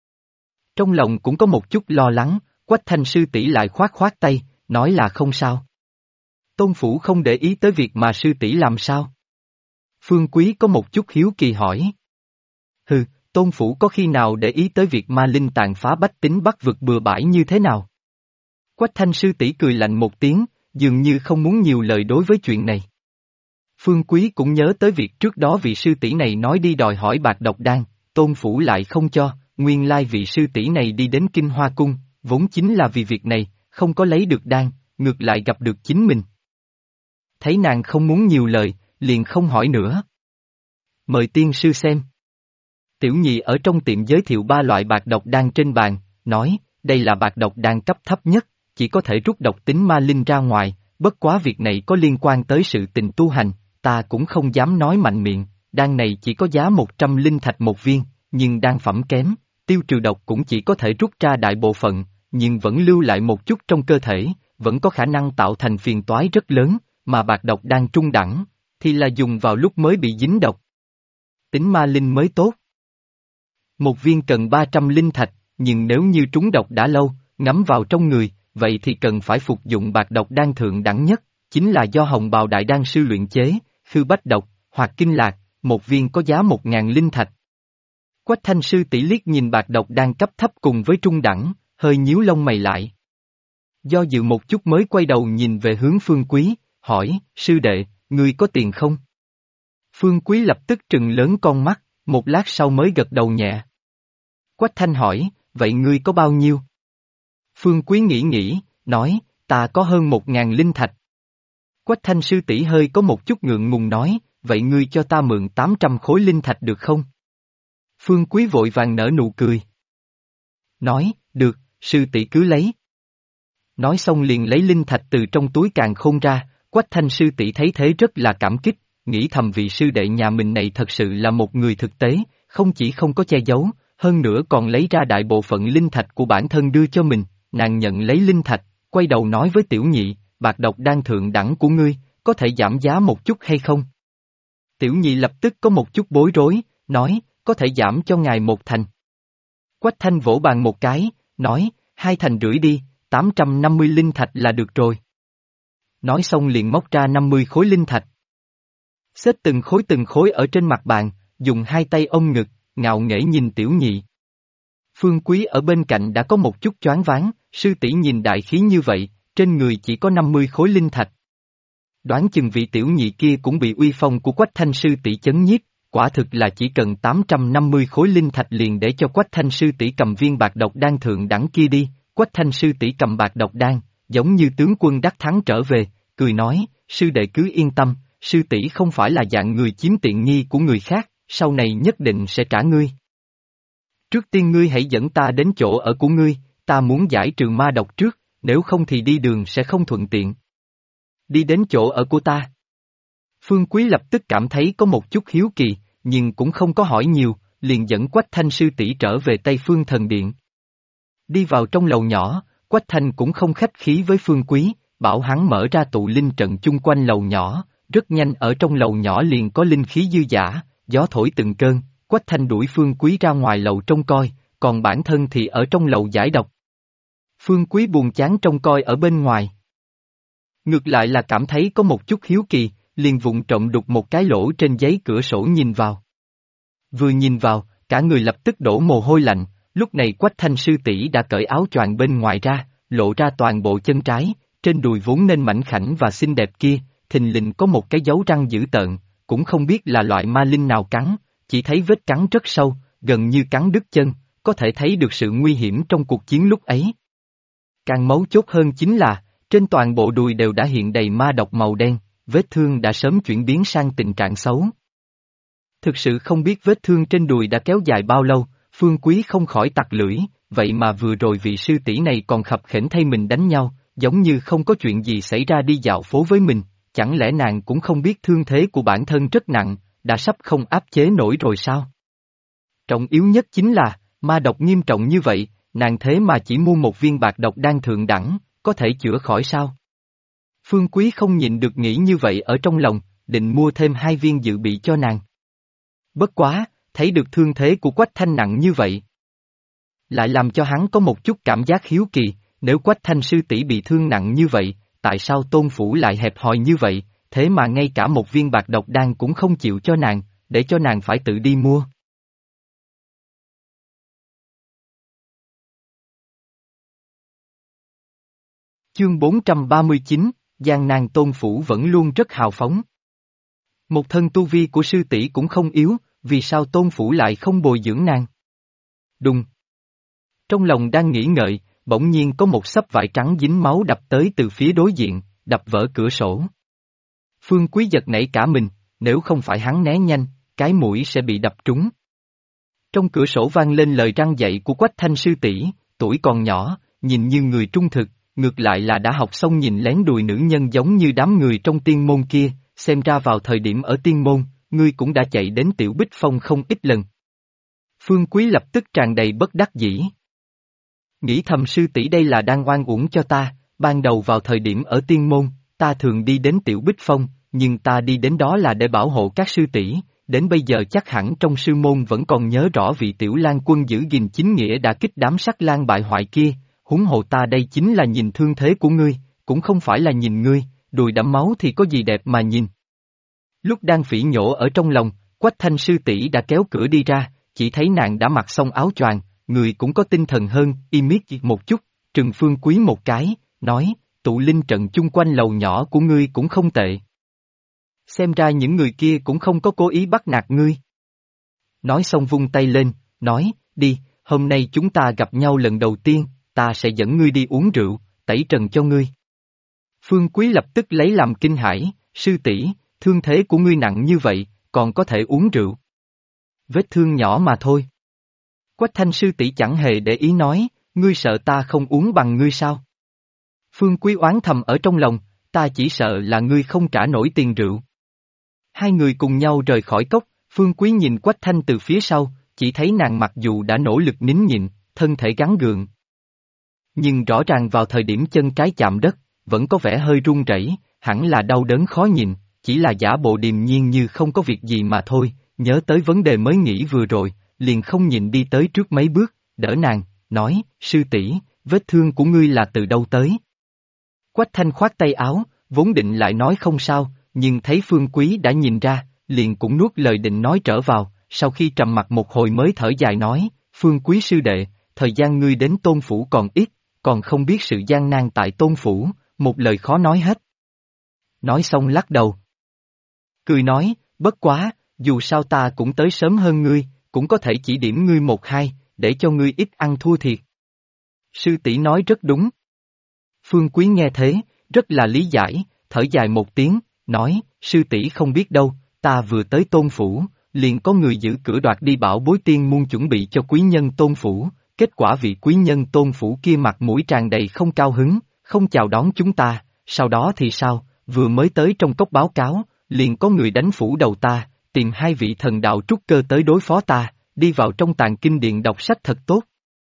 Trong lòng cũng có một chút lo lắng, Quách Thanh sư tỷ lại khoát khoát tay, nói là không sao. Tôn phủ không để ý tới việc mà sư tỷ làm sao? Phương Quý có một chút hiếu kỳ hỏi. Hừ, Tôn phủ có khi nào để ý tới việc ma linh tàn phá bách tính bắt vực bừa bãi như thế nào? Quách Thanh sư tỷ cười lạnh một tiếng, dường như không muốn nhiều lời đối với chuyện này. Phương Quý cũng nhớ tới việc trước đó vị sư tỷ này nói đi đòi hỏi bạc độc đan, Tôn phủ lại không cho, nguyên lai vị sư tỷ này đi đến Kinh Hoa Cung, vốn chính là vì việc này, không có lấy được đan, ngược lại gặp được chính mình. Thấy nàng không muốn nhiều lời, liền không hỏi nữa. Mời tiên sư xem. Tiểu nhị ở trong tiệm giới thiệu 3 loại bạc độc đan trên bàn, nói, đây là bạc độc đan cấp thấp nhất, chỉ có thể rút độc tính ma linh ra ngoài, bất quá việc này có liên quan tới sự tình tu hành, ta cũng không dám nói mạnh miệng, đan này chỉ có giá 100 linh thạch một viên, nhưng đan phẩm kém, tiêu trừ độc cũng chỉ có thể rút ra đại bộ phận, nhưng vẫn lưu lại một chút trong cơ thể, vẫn có khả năng tạo thành phiền toái rất lớn, mà bạc độc đan trung đẳng, thì là dùng vào lúc mới bị dính độc. Tính ma linh mới tốt. Một viên cần 300 linh thạch, nhưng nếu như trúng độc đã lâu, ngấm vào trong người, vậy thì cần phải phục dụng bạc độc đan thượng đẳng nhất, chính là do Hồng Bào Đại Đan sư luyện chế, khư bách độc, hoặc kinh lạc, một viên có giá 1000 linh thạch. Quách Thanh sư tỷ liếc nhìn bạc độc đan cấp thấp cùng với trung đẳng, hơi nhíu lông mày lại. Do dự một chút mới quay đầu nhìn về hướng Phương Quý, hỏi, sư đệ, ngươi có tiền không? Phương Quý lập tức trừng lớn con mắt, một lát sau mới gật đầu nhẹ. Quách Thanh hỏi, vậy ngươi có bao nhiêu? Phương Quý nghĩ, nói, ta có hơn 1000 linh thạch. Quách Thanh sư tỷ hơi có một chút ngượng ngùng nói, vậy ngươi cho ta mượn 800 khối linh thạch được không? Phương Quý vội vàng nở nụ cười. Nói, được, sư tỷ cứ lấy. Nói xong liền lấy linh thạch từ trong túi càn khôn ra, Quách Thanh sư tỷ thấy thế rất là cảm kích, nghĩ thầm vị sư đệ nhà mình này thật sự là một người thực tế, không chỉ không có che giấu, hơn nữa còn lấy ra đại bộ phận linh thạch của bản thân đưa cho mình, nàng nhận lấy linh thạch, quay đầu nói với tiểu nhị, bạc độc đan thượng đẳng của ngươi, có thể giảm giá một chút hay không? Tiểu nhị lập tức có một chút bối rối, nói, có thể giảm cho ngài 1 thành. Quách Thanh vỗ bàn một cái, nói, 2 thành rưỡi đi, 850 linh thạch là được rồi. Nói xong liền móc ra 50 khối linh thạch. Xếp từng khối ở trên mặt bàn, dùng 2 tay ôm ngực, ngạo nghễ nhìn tiểu nhị. Phương Quý ở bên cạnh đã có một chút choáng váng, sư tỷ nhìn đại khí như vậy, trên người chỉ có 50 khối linh thạch. Đoán chừng vị tiểu nhị kia cũng bị uy phong của Quách Thanh sư tỷ chấn nhiếp, quả thực là chỉ cần 850 khối linh thạch liền để cho Quách Thanh sư tỷ cầm viên bạc độc đan thượng đẳng kia đi. Quách Thanh sư tỷ cầm bạc độc đan, giống như tướng quân đắc thắng trở về, cười nói, sư đệ cứ yên tâm, sư tỷ không phải là dạng người chiếm tiện nghi của người khác, sau này nhất định sẽ trả ngươi. Trước tiên ngươi hãy dẫn ta đến chỗ ở của ngươi, ta muốn giải trừ ma độc trước, nếu không thì đi đường sẽ không thuận tiện. Đi đến chỗ ở của ta. Phương Quý lập tức cảm thấy có một chút hiếu kỳ, nhưng cũng không có hỏi nhiều, liền dẫn Quách Thanh sư tỷ trở về Tây Phương Thần Điện. Đi vào trong lầu nhỏ, Quách Thanh cũng không khách khí với Phương Quý, bảo hắn mở ra tụ linh trận chung quanh lầu nhỏ, rất nhanh ở trong lầu nhỏ liền có linh khí dư dả, gió thổi từng cơn, Quách Thanh đuổi Phương Quý ra ngoài lầu trông coi, còn bản thân thì ở trong lầu giải độc. Phương Quý buồn chán trông coi ở bên ngoài. Ngược lại là cảm thấy có một chút hiếu kỳ, liền vụng trộm đục một cái lỗ trên giấy cửa sổ nhìn vào. Vừa nhìn vào, cả người lập tức đổ mồ hôi lạnh, lúc này Quách Thanh sư tỷ đã cởi áo choàng bên ngoài ra, lộ ra toàn bộ chân trái, trên đùi vốn nên mảnh khảnh và xinh đẹp kia, thình lình có một cái dấu răng dữ tợn, cũng không biết là loại ma linh nào cắn, chỉ thấy vết cắn rất sâu, gần như cắn đứt chân, có thể thấy được sự nguy hiểm trong cuộc chiến lúc ấy. Càng mấu chốt hơn chính là, trên toàn bộ đùi đều đã hiện đầy ma độc màu đen, vết thương đã sớm chuyển biến sang tình trạng xấu. Thực sự không biết vết thương trên đùi đã kéo dài bao lâu, Phương Quý không khỏi tặc lưỡi, vậy mà vừa rồi vị sư tỷ này còn khập khểnh thay mình đánh nhau, giống như không có chuyện gì xảy ra đi dạo phố với mình, chẳng lẽ nàng cũng không biết thương thế của bản thân rất nặng, đã sắp không áp chế nổi rồi sao? Trọng yếu nhất chính là, ma độc nghiêm trọng như vậy, nàng thế mà chỉ mua một viên bạc độc đan thượng đẳng, có thể chữa khỏi sao? Phương Quý không nhịn được nghĩ như vậy ở trong lòng, định mua thêm 2 viên dự bị cho nàng. Bất quá, thấy được thương thế của Quách Thanh nặng như vậy. Lại làm cho hắn có một chút cảm giác hiếu kỳ, nếu Quách Thanh sư tỷ bị thương nặng như vậy, tại sao Tôn Phủ lại hẹp hòi như vậy, thế mà ngay cả một viên bạc độc đan cũng không chịu cho nàng, để cho nàng phải tự đi mua. Chương 439, Giang Nàng Tôn Phủ vẫn luôn rất hào phóng. Một thân tu vi của sư tỷ cũng không yếu, vì sao Tôn Phủ lại không bồi dưỡng nàng? Đùng. Trong lòng đang nghĩ ngợi, bỗng nhiên có một xấp vải trắng dính máu đập tới từ phía đối diện, đập vỡ cửa sổ. Phương Quý giật nảy cả mình, nếu không phải hắn né nhanh, cái mũi sẽ bị đập trúng. Trong cửa sổ vang lên lời răn dạy của Quách Thanh sư tỷ, tuổi còn nhỏ, nhìn như người trung thực, ngược lại là đã học xong nhìn lén đùi nữ nhân giống như đám người trong tiên môn kia, xem ra vào thời điểm ở tiên môn, ngươi cũng đã chạy đến Tiểu Bích Phong không ít lần. Phương Quý lập tức tràn đầy bất đắc dĩ. Nghĩ thầm sư tỷ đây là đang oan uổng cho ta, ban đầu vào thời điểm ở tiên môn, ta thường đi đến Tiểu Bích Phong, nhưng ta đi đến đó là để bảo hộ các sư tỷ, đến bây giờ chắc hẳn trong sư môn vẫn còn nhớ rõ vị Tiểu Lan quân giữ gìn chính nghĩa đã kích đám Sắc Lan bại hoại kia, huống hồ ta đây chính là nhìn thương thế của ngươi, cũng không phải là nhìn ngươi, đùi đẫm máu thì có gì đẹp mà nhìn. Lúc đang phỉ nhổ ở trong lòng, Quách Thanh sư tỷ đã kéo cửa đi ra, chỉ thấy nàng đã mặc xong áo choàng, người cũng có tinh thần hơn, im miết một chút, trừng Phương Quý một cái, nói, tụ linh trận chung quanh lầu nhỏ của ngươi cũng không tệ. Xem ra những người kia cũng không có cố ý bắt nạt ngươi. Nói xong vung tay lên, nói, đi, hôm nay chúng ta gặp nhau lần đầu tiên, ta sẽ dẫn ngươi đi uống rượu, tẩy trần cho ngươi. Phương Quý lập tức lấy làm kinh hãi, sư tỷ, thương thế của ngươi nặng như vậy, còn có thể uống rượu. Vết thương nhỏ mà thôi. Quách Thanh sư tỷ chẳng hề để ý nói, ngươi sợ ta không uống bằng ngươi sao? Phương Quý oán thầm ở trong lòng, ta chỉ sợ là ngươi không trả nổi tiền rượu. Hai người cùng nhau rời khỏi cốc, Phương Quý nhìn Quách Thanh từ phía sau, chỉ thấy nàng mặc dù đã nỗ lực nín nhịn, thân thể gắng gượng. Nhưng rõ ràng vào thời điểm chân trái chạm đất, vẫn có vẻ hơi run rẩy, hẳn là đau đớn khó nhìn, chỉ là giả bộ điềm nhiên như không có việc gì mà thôi, nhớ tới vấn đề mới nghĩ vừa rồi, liền không nhịn đi tới trước mấy bước, đỡ nàng, nói, sư tỷ, vết thương của ngươi là từ đâu tới? Quách Thanh khoát tay áo, vốn định lại nói không sao, nhưng thấy Phương Quý đã nhìn ra, liền cũng nuốt lời định nói trở vào, sau khi trầm mặc một hồi mới thở dài nói, Phương Quý sư đệ, thời gian ngươi đến Tôn Phủ còn ít, còn không biết sự gian nan tại Tôn Phủ, một lời khó nói hết. Nói xong lắc đầu. Cười nói, bất quá, dù sao ta cũng tới sớm hơn ngươi, cũng có thể chỉ điểm ngươi một hai, để cho ngươi ít ăn thua thiệt. Sư tỷ nói rất đúng. Phương Quý nghe thế, rất là lý giải, thở dài một tiếng, nói, sư tỷ không biết đâu, ta vừa tới Tôn Phủ, liền có người giữ cửa đoạt đi bảo bối tiên môn chuẩn bị cho quý nhân Tôn Phủ, kết quả vị quý nhân Tôn Phủ kia mặt mũi tràn đầy không cao hứng, không chào đón chúng ta, sau đó thì sao, vừa mới tới trong cốc báo cáo, liền có người đánh phủ đầu ta, tìm 2 vị thần đạo trúc cơ tới đối phó ta, đi vào trong tàng kinh điện đọc sách thật tốt.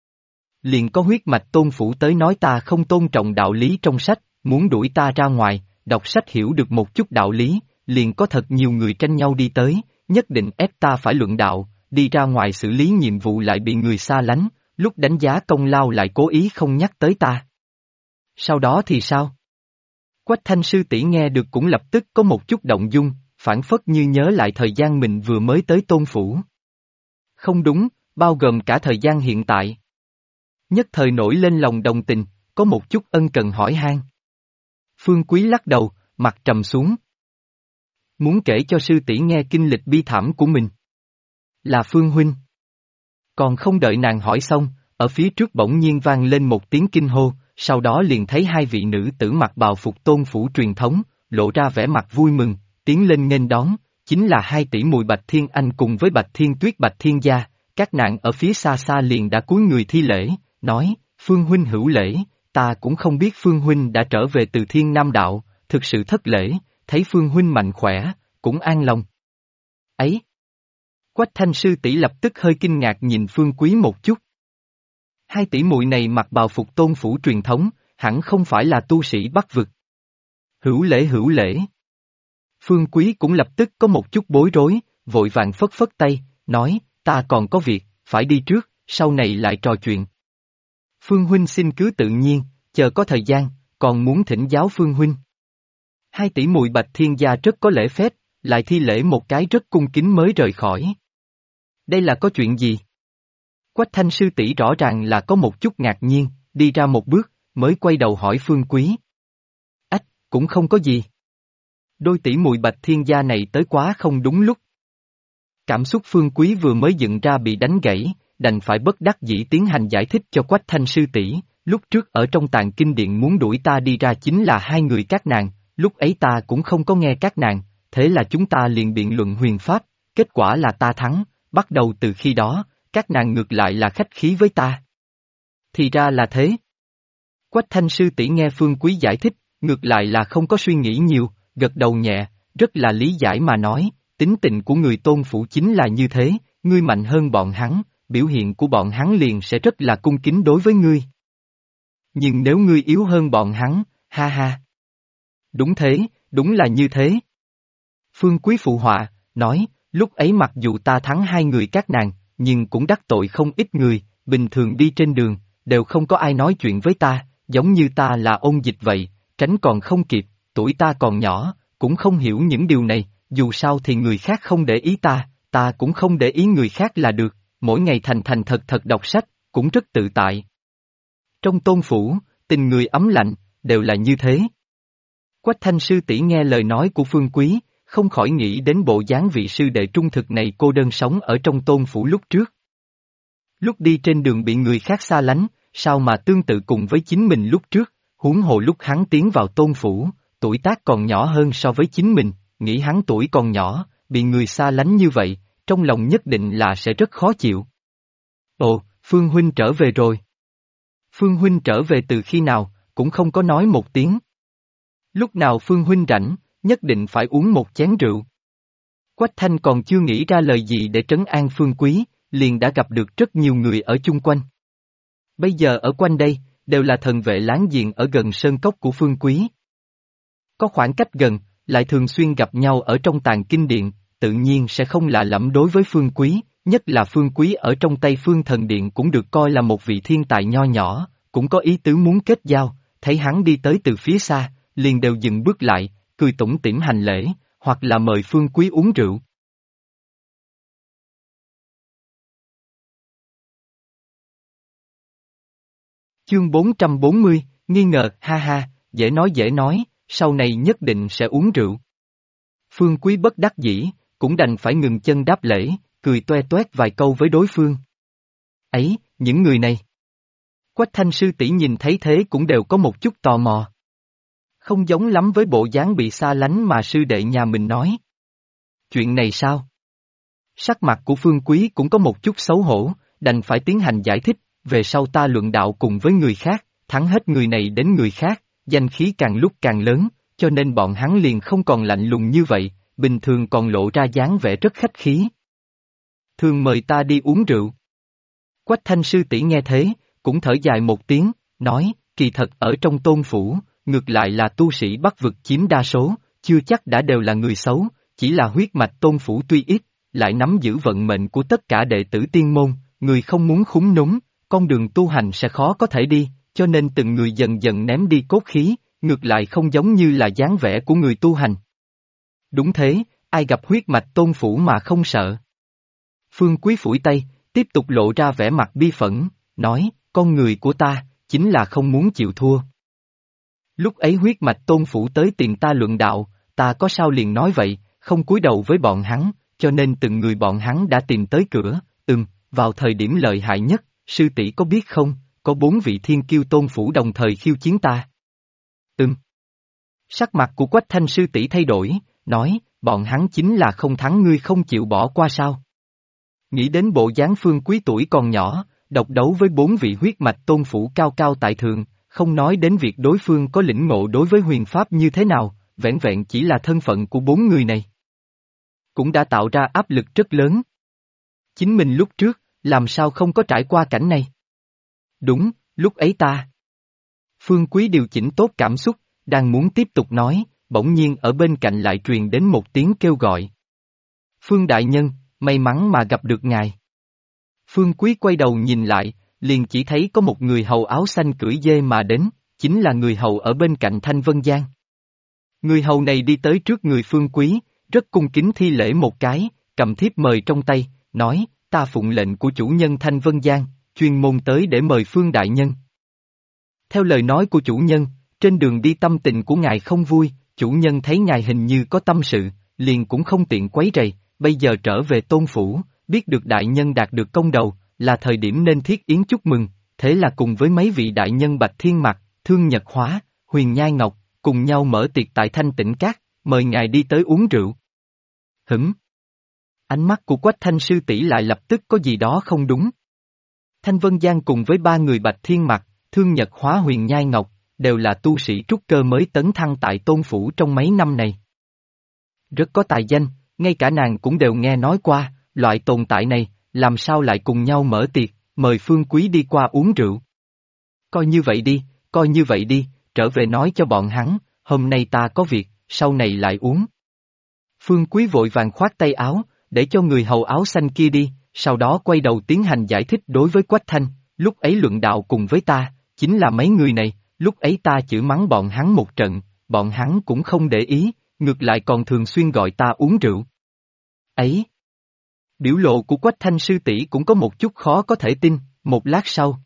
Liền có huyết mạch Tôn Phủ tới nói ta không tôn trọng đạo lý trong sách, muốn đuổi ta ra ngoài, đọc sách hiểu được một chút đạo lý, liền có thật nhiều người tranh nhau đi tới, nhất định ép ta phải luận đạo, đi ra ngoài xử lý nhiệm vụ lại bị người xa lánh, lúc đánh giá công lao lại cố ý không nhắc tới ta. Sau đó thì sao? Quách Thanh sư tỷ nghe được cũng lập tức có một chút động dung, phản phất như nhớ lại thời gian mình vừa mới tới Tôn Phủ. Không đúng, bao gồm cả thời gian hiện tại. Nhất thời nổi lên lòng đồng tình, có một chút ân cần hỏi han. Phương Quý lắc đầu, mặt trầm xuống. muốn kể cho sư tỷ nghe kinh lịch bi thảm của mình. Là Phương huynh. Còn không đợi nàng hỏi xong, ở phía trước bỗng nhiên vang lên một tiếng kinh hô, sau đó liền thấy hai vị nữ tử mặc bào phục tôn phủ truyền thống, lộ ra vẻ mặt vui mừng, tiến lên nghênh đón, chính là hai tỷ muội Bạch Thiên Anh cùng với Bạch Thiên Tuyết Bạch Thiên Gia, các nàng ở phía xa xa liền đã cúi người thi lễ, nói, Phương huynh hữu lễ, ta cũng không biết Phương huynh đã trở về từ Thiên Nam Đạo, thực sự thất lễ, thấy Phương huynh mạnh khỏe, cũng an lòng. Ấy! Quách Thanh sư tỷ lập tức hơi kinh ngạc nhìn Phương Quý một chút. Hai tỷ muội này mặc bào phục tôn phủ truyền thống, hẳn không phải là tu sĩ Bắc vực. Hữu lễ hữu lễ. Phương Quý cũng lập tức có một chút bối rối, vội vàng phất phất tay, nói, ta còn có việc, phải đi trước, sau này lại trò chuyện. Phương huynh xin cứ tự nhiên, chờ có thời gian, còn muốn thỉnh giáo Phương huynh. Hai tỷ muội Bạch Thiên Gia rất có lễ phép, lại thi lễ một cái rất cung kính mới rời khỏi. Đây là có chuyện gì? Quách Thanh sư tỷ rõ ràng là có một chút ngạc nhiên, đi ra một bước, mới quay đầu hỏi Phương Quý. Ách, cũng không có gì. Đôi tỷ muội Bạch Thiên Gia này tới quá không đúng lúc. Cảm xúc Phương Quý vừa mới dựng ra bị đánh gãy, đành phải bất đắc dĩ tiến hành giải thích cho Quách Thanh sư tỷ. Lúc trước ở trong tàng kinh điện muốn đuổi ta đi ra chính là hai người các nàng, lúc ấy ta cũng không có nghe các nàng, thế là chúng ta liền biện luận huyền pháp, kết quả là ta thắng, bắt đầu từ khi đó, các nàng ngược lại là khách khí với ta. Thì ra là thế. Quách Thanh sư tỷ nghe Phương Quý giải thích, ngược lại là không có suy nghĩ nhiều, gật đầu nhẹ, rất là lý giải mà nói, tính tình của người tôn phủ chính là như thế, ngươi mạnh hơn bọn hắn, biểu hiện của bọn hắn liền sẽ rất là cung kính đối với ngươi. Nhưng nếu ngươi yếu hơn bọn hắn, ha ha. Đúng thế, đúng là như thế. Phương Quý phụ họa, nói, lúc ấy mặc dù ta thắng hai người các nàng, nhưng cũng đắc tội không ít người, bình thường đi trên đường, đều không có ai nói chuyện với ta, giống như ta là ôn dịch vậy, tránh còn không kịp, tuổi ta còn nhỏ, cũng không hiểu những điều này, dù sao thì người khác không để ý ta cũng không để ý người khác là được, mỗi ngày thành thành thật thật đọc sách, cũng rất tự tại. Trong tôn phủ, tình người ấm lạnh, đều là như thế. Quách Thanh sư tỷ nghe lời nói của Phương Quý, không khỏi nghĩ đến bộ dáng vị sư đệ trung thực này cô đơn sống ở trong tôn phủ lúc trước. Lúc đi trên đường bị người khác xa lánh, sao mà tương tự cùng với chính mình lúc trước, huống hồ lúc hắn tiến vào tôn phủ, tuổi tác còn nhỏ hơn so với chính mình, nghĩ hắn tuổi còn nhỏ, bị người xa lánh như vậy, trong lòng nhất định là sẽ rất khó chịu. Ồ, Phương huynh trở về rồi. Phương huynh trở về từ khi nào, cũng không có nói một tiếng. Lúc nào Phương huynh rảnh, nhất định phải uống một chén rượu. Quách Thanh còn chưa nghĩ ra lời gì để trấn an Phương Quý, liền đã gặp được rất nhiều người ở chung quanh. Bây giờ ở quanh đây, đều là thần vệ láng giềng ở gần sơn cốc của Phương Quý. Có khoảng cách gần, lại thường xuyên gặp nhau ở trong tàng kinh điện, tự nhiên sẽ không lạ lẫm đối với Phương Quý, nhất là Phương Quý ở trong Tây Phương Thần Điện cũng được coi là một vị thiên tài nho nhỏ, cũng có ý tứ muốn kết giao, thấy hắn đi tới từ phía xa, liền đều dừng bước lại, cười tủm tỉm hành lễ, hoặc là mời Phương Quý uống rượu. Chương 440, nghi ngờ, ha ha, dễ nói, sau này nhất định sẽ uống rượu. Phương Quý bất đắc dĩ, cũng đành phải ngừng chân đáp lễ, cười toe toét vài câu với đối phương. Ấy, những người này. Quách Thanh sư tỷ nhìn thấy thế cũng đều có một chút tò mò. Không giống lắm với bộ dáng bị xa lánh mà sư đệ nhà mình nói. Chuyện này sao? Sắc mặt của Phương Quý cũng có một chút xấu hổ, đành phải tiến hành giải thích, về sau ta luận đạo cùng với người khác, thắng hết người này đến người khác, danh khí càng lúc càng lớn, cho nên bọn hắn liền không còn lạnh lùng như vậy, bình thường còn lộ ra dáng vẻ rất khách khí. Thường mời ta đi uống rượu. Quách Thanh sư tỷ nghe thế, cũng thở dài một tiếng, nói, kỳ thật ở trong tôn phủ, ngược lại là tu sĩ Bắc vực chiếm đa số, chưa chắc đã đều là người xấu, chỉ là huyết mạch tôn phủ tuy ít, lại nắm giữ vận mệnh của tất cả đệ tử tiên môn, người không muốn khúm núm, con đường tu hành sẽ khó có thể đi, cho nên từng người dần dần ném đi cốt khí, ngược lại không giống như là dáng vẻ của người tu hành. Đúng thế, ai gặp huyết mạch tôn phủ mà không sợ. Phương Quý phủi tay, tiếp tục lộ ra vẻ mặt bi phẫn, nói, con người của ta, chính là không muốn chịu thua. Lúc ấy huyết mạch tôn phủ tới tìm ta luận đạo, ta có sao liền nói vậy, không cúi đầu với bọn hắn, cho nên từng người bọn hắn đã tìm tới cửa, vào thời điểm lợi hại nhất, sư tỷ có biết không, có 4 vị thiên kiêu tôn phủ đồng thời khiêu chiến ta. Sắc mặt của Quách Thanh sư tỷ thay đổi, nói, bọn hắn chính là không thắng ngươi không chịu bỏ qua sao. Nghĩ đến bộ dáng Phương Quý tuổi còn nhỏ, độc đấu với 4 vị huyết mạch tôn phủ cao cao tại thượng, không nói đến việc đối phương có lĩnh ngộ đối với huyền pháp như thế nào, vẻn vẹn chỉ là thân phận của 4 người này. Cũng đã tạo ra áp lực rất lớn. Chính mình lúc trước, làm sao không có trải qua cảnh này? Đúng, lúc ấy ta. Phương Quý điều chỉnh tốt cảm xúc, đang muốn tiếp tục nói, bỗng nhiên ở bên cạnh lại truyền đến một tiếng kêu gọi. Phương đại nhân, may mắn mà gặp được ngài. Phương Quý quay đầu nhìn lại, liền chỉ thấy có một người hầu áo xanh cưỡi dê mà đến, chính là người hầu ở bên cạnh Thanh Vân Giang. Người hầu này đi tới trước người Phương Quý, rất cung kính thi lễ một cái, cầm thiếp mời trong tay, nói, ta phụng lệnh của chủ nhân Thanh Vân Giang, chuyên môn tới để mời Phương đại nhân. Theo lời nói của chủ nhân, trên đường đi tâm tình của ngài không vui, chủ nhân thấy ngài hình như có tâm sự, liền cũng không tiện quấy rầy, bây giờ trở về tôn phủ, biết được đại nhân đạt được công đầu, là thời điểm nên thiết yến chúc mừng, thế là cùng với mấy vị đại nhân Bạch Thiên Mặc, Thương Nhật Hóa, Huyền Nhai Ngọc, cùng nhau mở tiệc tại Thanh Tĩnh Cát, mời ngài đi tới uống rượu. Ánh mắt của Quách Thanh sư tỷ lại lập tức có gì đó không đúng. Thanh Vân Giang cùng với 3 người Bạch Thiên Mặc, Thương Nhật Hóa Huyền Nhai Ngọc, đều là tu sĩ trúc cơ mới tấn thăng tại tôn phủ trong mấy năm này. Rất có tài danh, ngay cả nàng cũng đều nghe nói qua, loại tồn tại này, làm sao lại cùng nhau mở tiệc, mời Phương Quý đi qua uống rượu. Coi như vậy đi, trở về nói cho bọn hắn, hôm nay ta có việc, sau này lại uống. Phương Quý vội vàng khoát tay áo, để cho người hầu áo xanh kia đi, sau đó quay đầu tiến hành giải thích đối với Quách Thanh, lúc ấy luận đạo cùng với ta, chính là mấy người này, lúc ấy ta chửi mắng bọn hắn một trận, bọn hắn cũng không để ý, ngược lại còn thường xuyên gọi ta uống rượu. Ấy! Biểu lộ của Quách Thanh sư tỷ cũng có một chút khó có thể tin, một lát sau.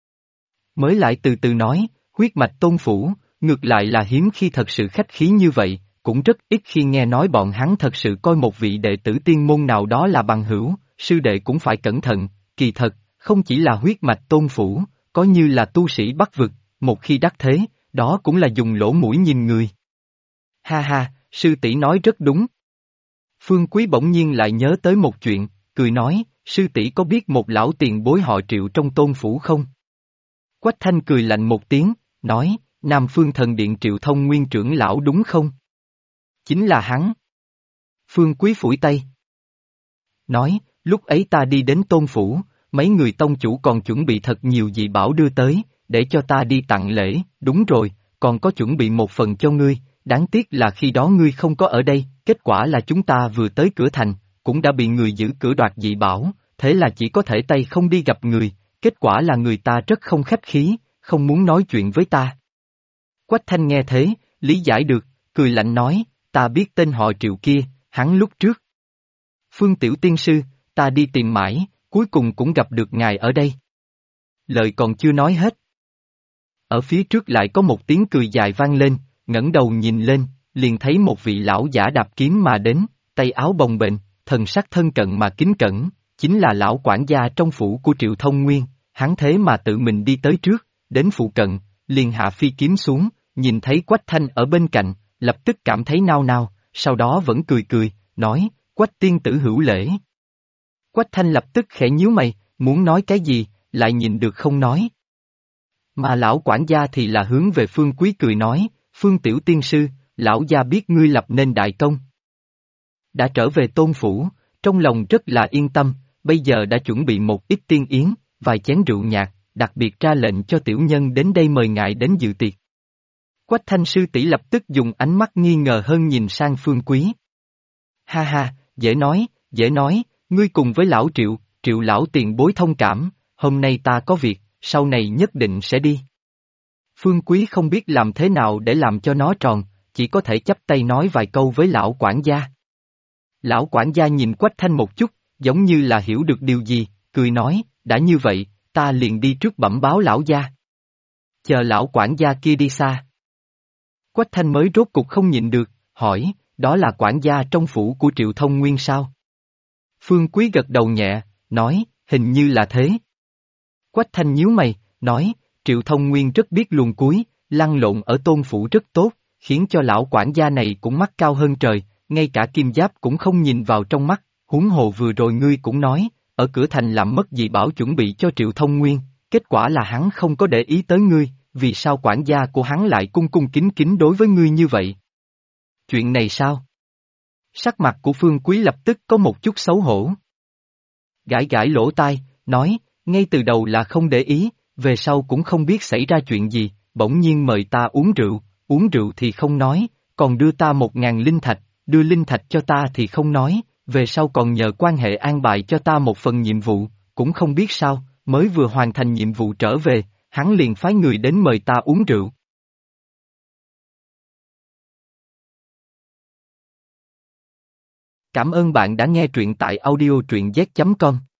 Mới lại từ từ nói, huyết mạch tôn phủ, ngược lại là hiếm khi thật sự khách khí như vậy, cũng rất ít khi nghe nói bọn hắn thật sự coi một vị đệ tử tiên môn nào đó là bằng hữu, sư đệ cũng phải cẩn thận, kỳ thật, không chỉ là huyết mạch tôn phủ, có như là tu sĩ Bắc vực, một khi đắc thế, đó cũng là dùng lỗ mũi nhìn người. Ha ha, sư tỷ nói rất đúng. Phương Quý bỗng nhiên lại nhớ tới một chuyện, cười nói, sư tỷ có biết một lão tiền bối họ Triệu trong tôn phủ không? Quách Thanh cười lạnh một tiếng, nói, Nam Phương Thần Điện Triệu Thông Nguyên trưởng lão đúng không? Chính là hắn. Phương Quý phủi tay. Nói, lúc ấy ta đi đến tôn phủ, mấy người tông chủ còn chuẩn bị thật nhiều dị bảo đưa tới, để cho ta đi tặng lễ, đúng rồi, còn có chuẩn bị một phần cho ngươi, đáng tiếc là khi đó ngươi không có ở đây, kết quả là chúng ta vừa tới cửa thành, cũng đã bị người giữ cửa đoạt dị bảo, thế là chỉ có thể tay không đi gặp người, kết quả là người ta rất không khách khí, không muốn nói chuyện với ta. Quách Thanh nghe thế, lý giải được, cười lạnh nói, ta biết tên họ Triệu kia, hắn lúc trước. Phương Tiểu Tiên Sư, ta đi tìm mãi, cuối cùng cũng gặp được ngài ở đây. Lời còn chưa nói hết. Ở phía trước lại có một tiếng cười dài vang lên, ngẩng đầu nhìn lên, liền thấy một vị lão giả đạp kiếm mà đến, tay áo bồng bềnh, thần sắc thân cận mà kính cẩn, chính là lão quản gia trong phủ của Triệu Thông Nguyên, hắn thế mà tự mình đi tới trước, đến phụ cận, liền hạ phi kiếm xuống, nhìn thấy Quách Thanh ở bên cạnh, lập tức cảm thấy nao nao, sau đó vẫn cười cười, nói, Quách tiên tử hữu lễ. Quách Thanh lập tức khẽ nhíu mày, muốn nói cái gì, lại nhìn được không nói. Mà lão quản gia thì là hướng về Phương Quý cười nói, Phương Tiểu Tiên Sư, lão gia biết ngươi lập nên đại công. Đã trở về tôn phủ, trong lòng rất là yên tâm, bây giờ đã chuẩn bị một ít tiên yến, vài chén rượu nhạt, đặc biệt ra lệnh cho tiểu nhân đến đây mời ngài đến dự tiệc. Quách Thanh sư tỷ lập tức dùng ánh mắt nghi ngờ hơn nhìn sang Phương Quý. Ha ha, dễ nói, ngươi cùng với lão Triệu, Triệu lão tiền bối thông cảm, hôm nay ta có việc, sau này nhất định sẽ đi. Phương Quý không biết làm thế nào để làm cho nó tròn, chỉ có thể chắp tay nói vài câu với lão quản gia. Lão quản gia nhìn Quách Thanh một chút, giống như là hiểu được điều gì, cười nói, đã như vậy, ta liền đi trước bẩm báo lão gia. Chờ lão quản gia kia đi xa. Quách Thanh mới rốt cục không nhịn được, hỏi, đó là quản gia trong phủ của Triệu Thông Nguyên sao? Phương Quý gật đầu nhẹ, nói, hình như là thế. Quách Thanh nhíu mày, nói, Triệu Thông Nguyên rất biết luồn cuối, lăn lộn ở Tôn phủ rất tốt, khiến cho lão quản gia này cũng mắt cao hơn trời, ngay cả kim giáp cũng không nhìn vào trong mắt, huống hồ vừa rồi ngươi cũng nói, ở cửa thành làm mất dị bảo chuẩn bị cho Triệu Thông Nguyên, kết quả là hắn không có để ý tới ngươi, vì sao quản gia của hắn lại cung cung kính kính đối với ngươi như vậy? Chuyện này sao? Sắc mặt của Phương Quý lập tức có một chút xấu hổ. Gãi gãi lỗ tai, nói, ngay từ đầu là không để ý, về sau cũng không biết xảy ra chuyện gì, bỗng nhiên mời ta uống rượu thì không nói, còn đưa ta 1.000 linh thạch, đưa linh thạch cho ta thì không nói, về sau còn nhờ quan hệ an bài cho ta một phần nhiệm vụ, cũng không biết sao, mới vừa hoàn thành nhiệm vụ trở về, hắn liền phái người đến mời ta uống rượu. Cảm ơn bạn đã nghe truyện tại audio truyện z.com.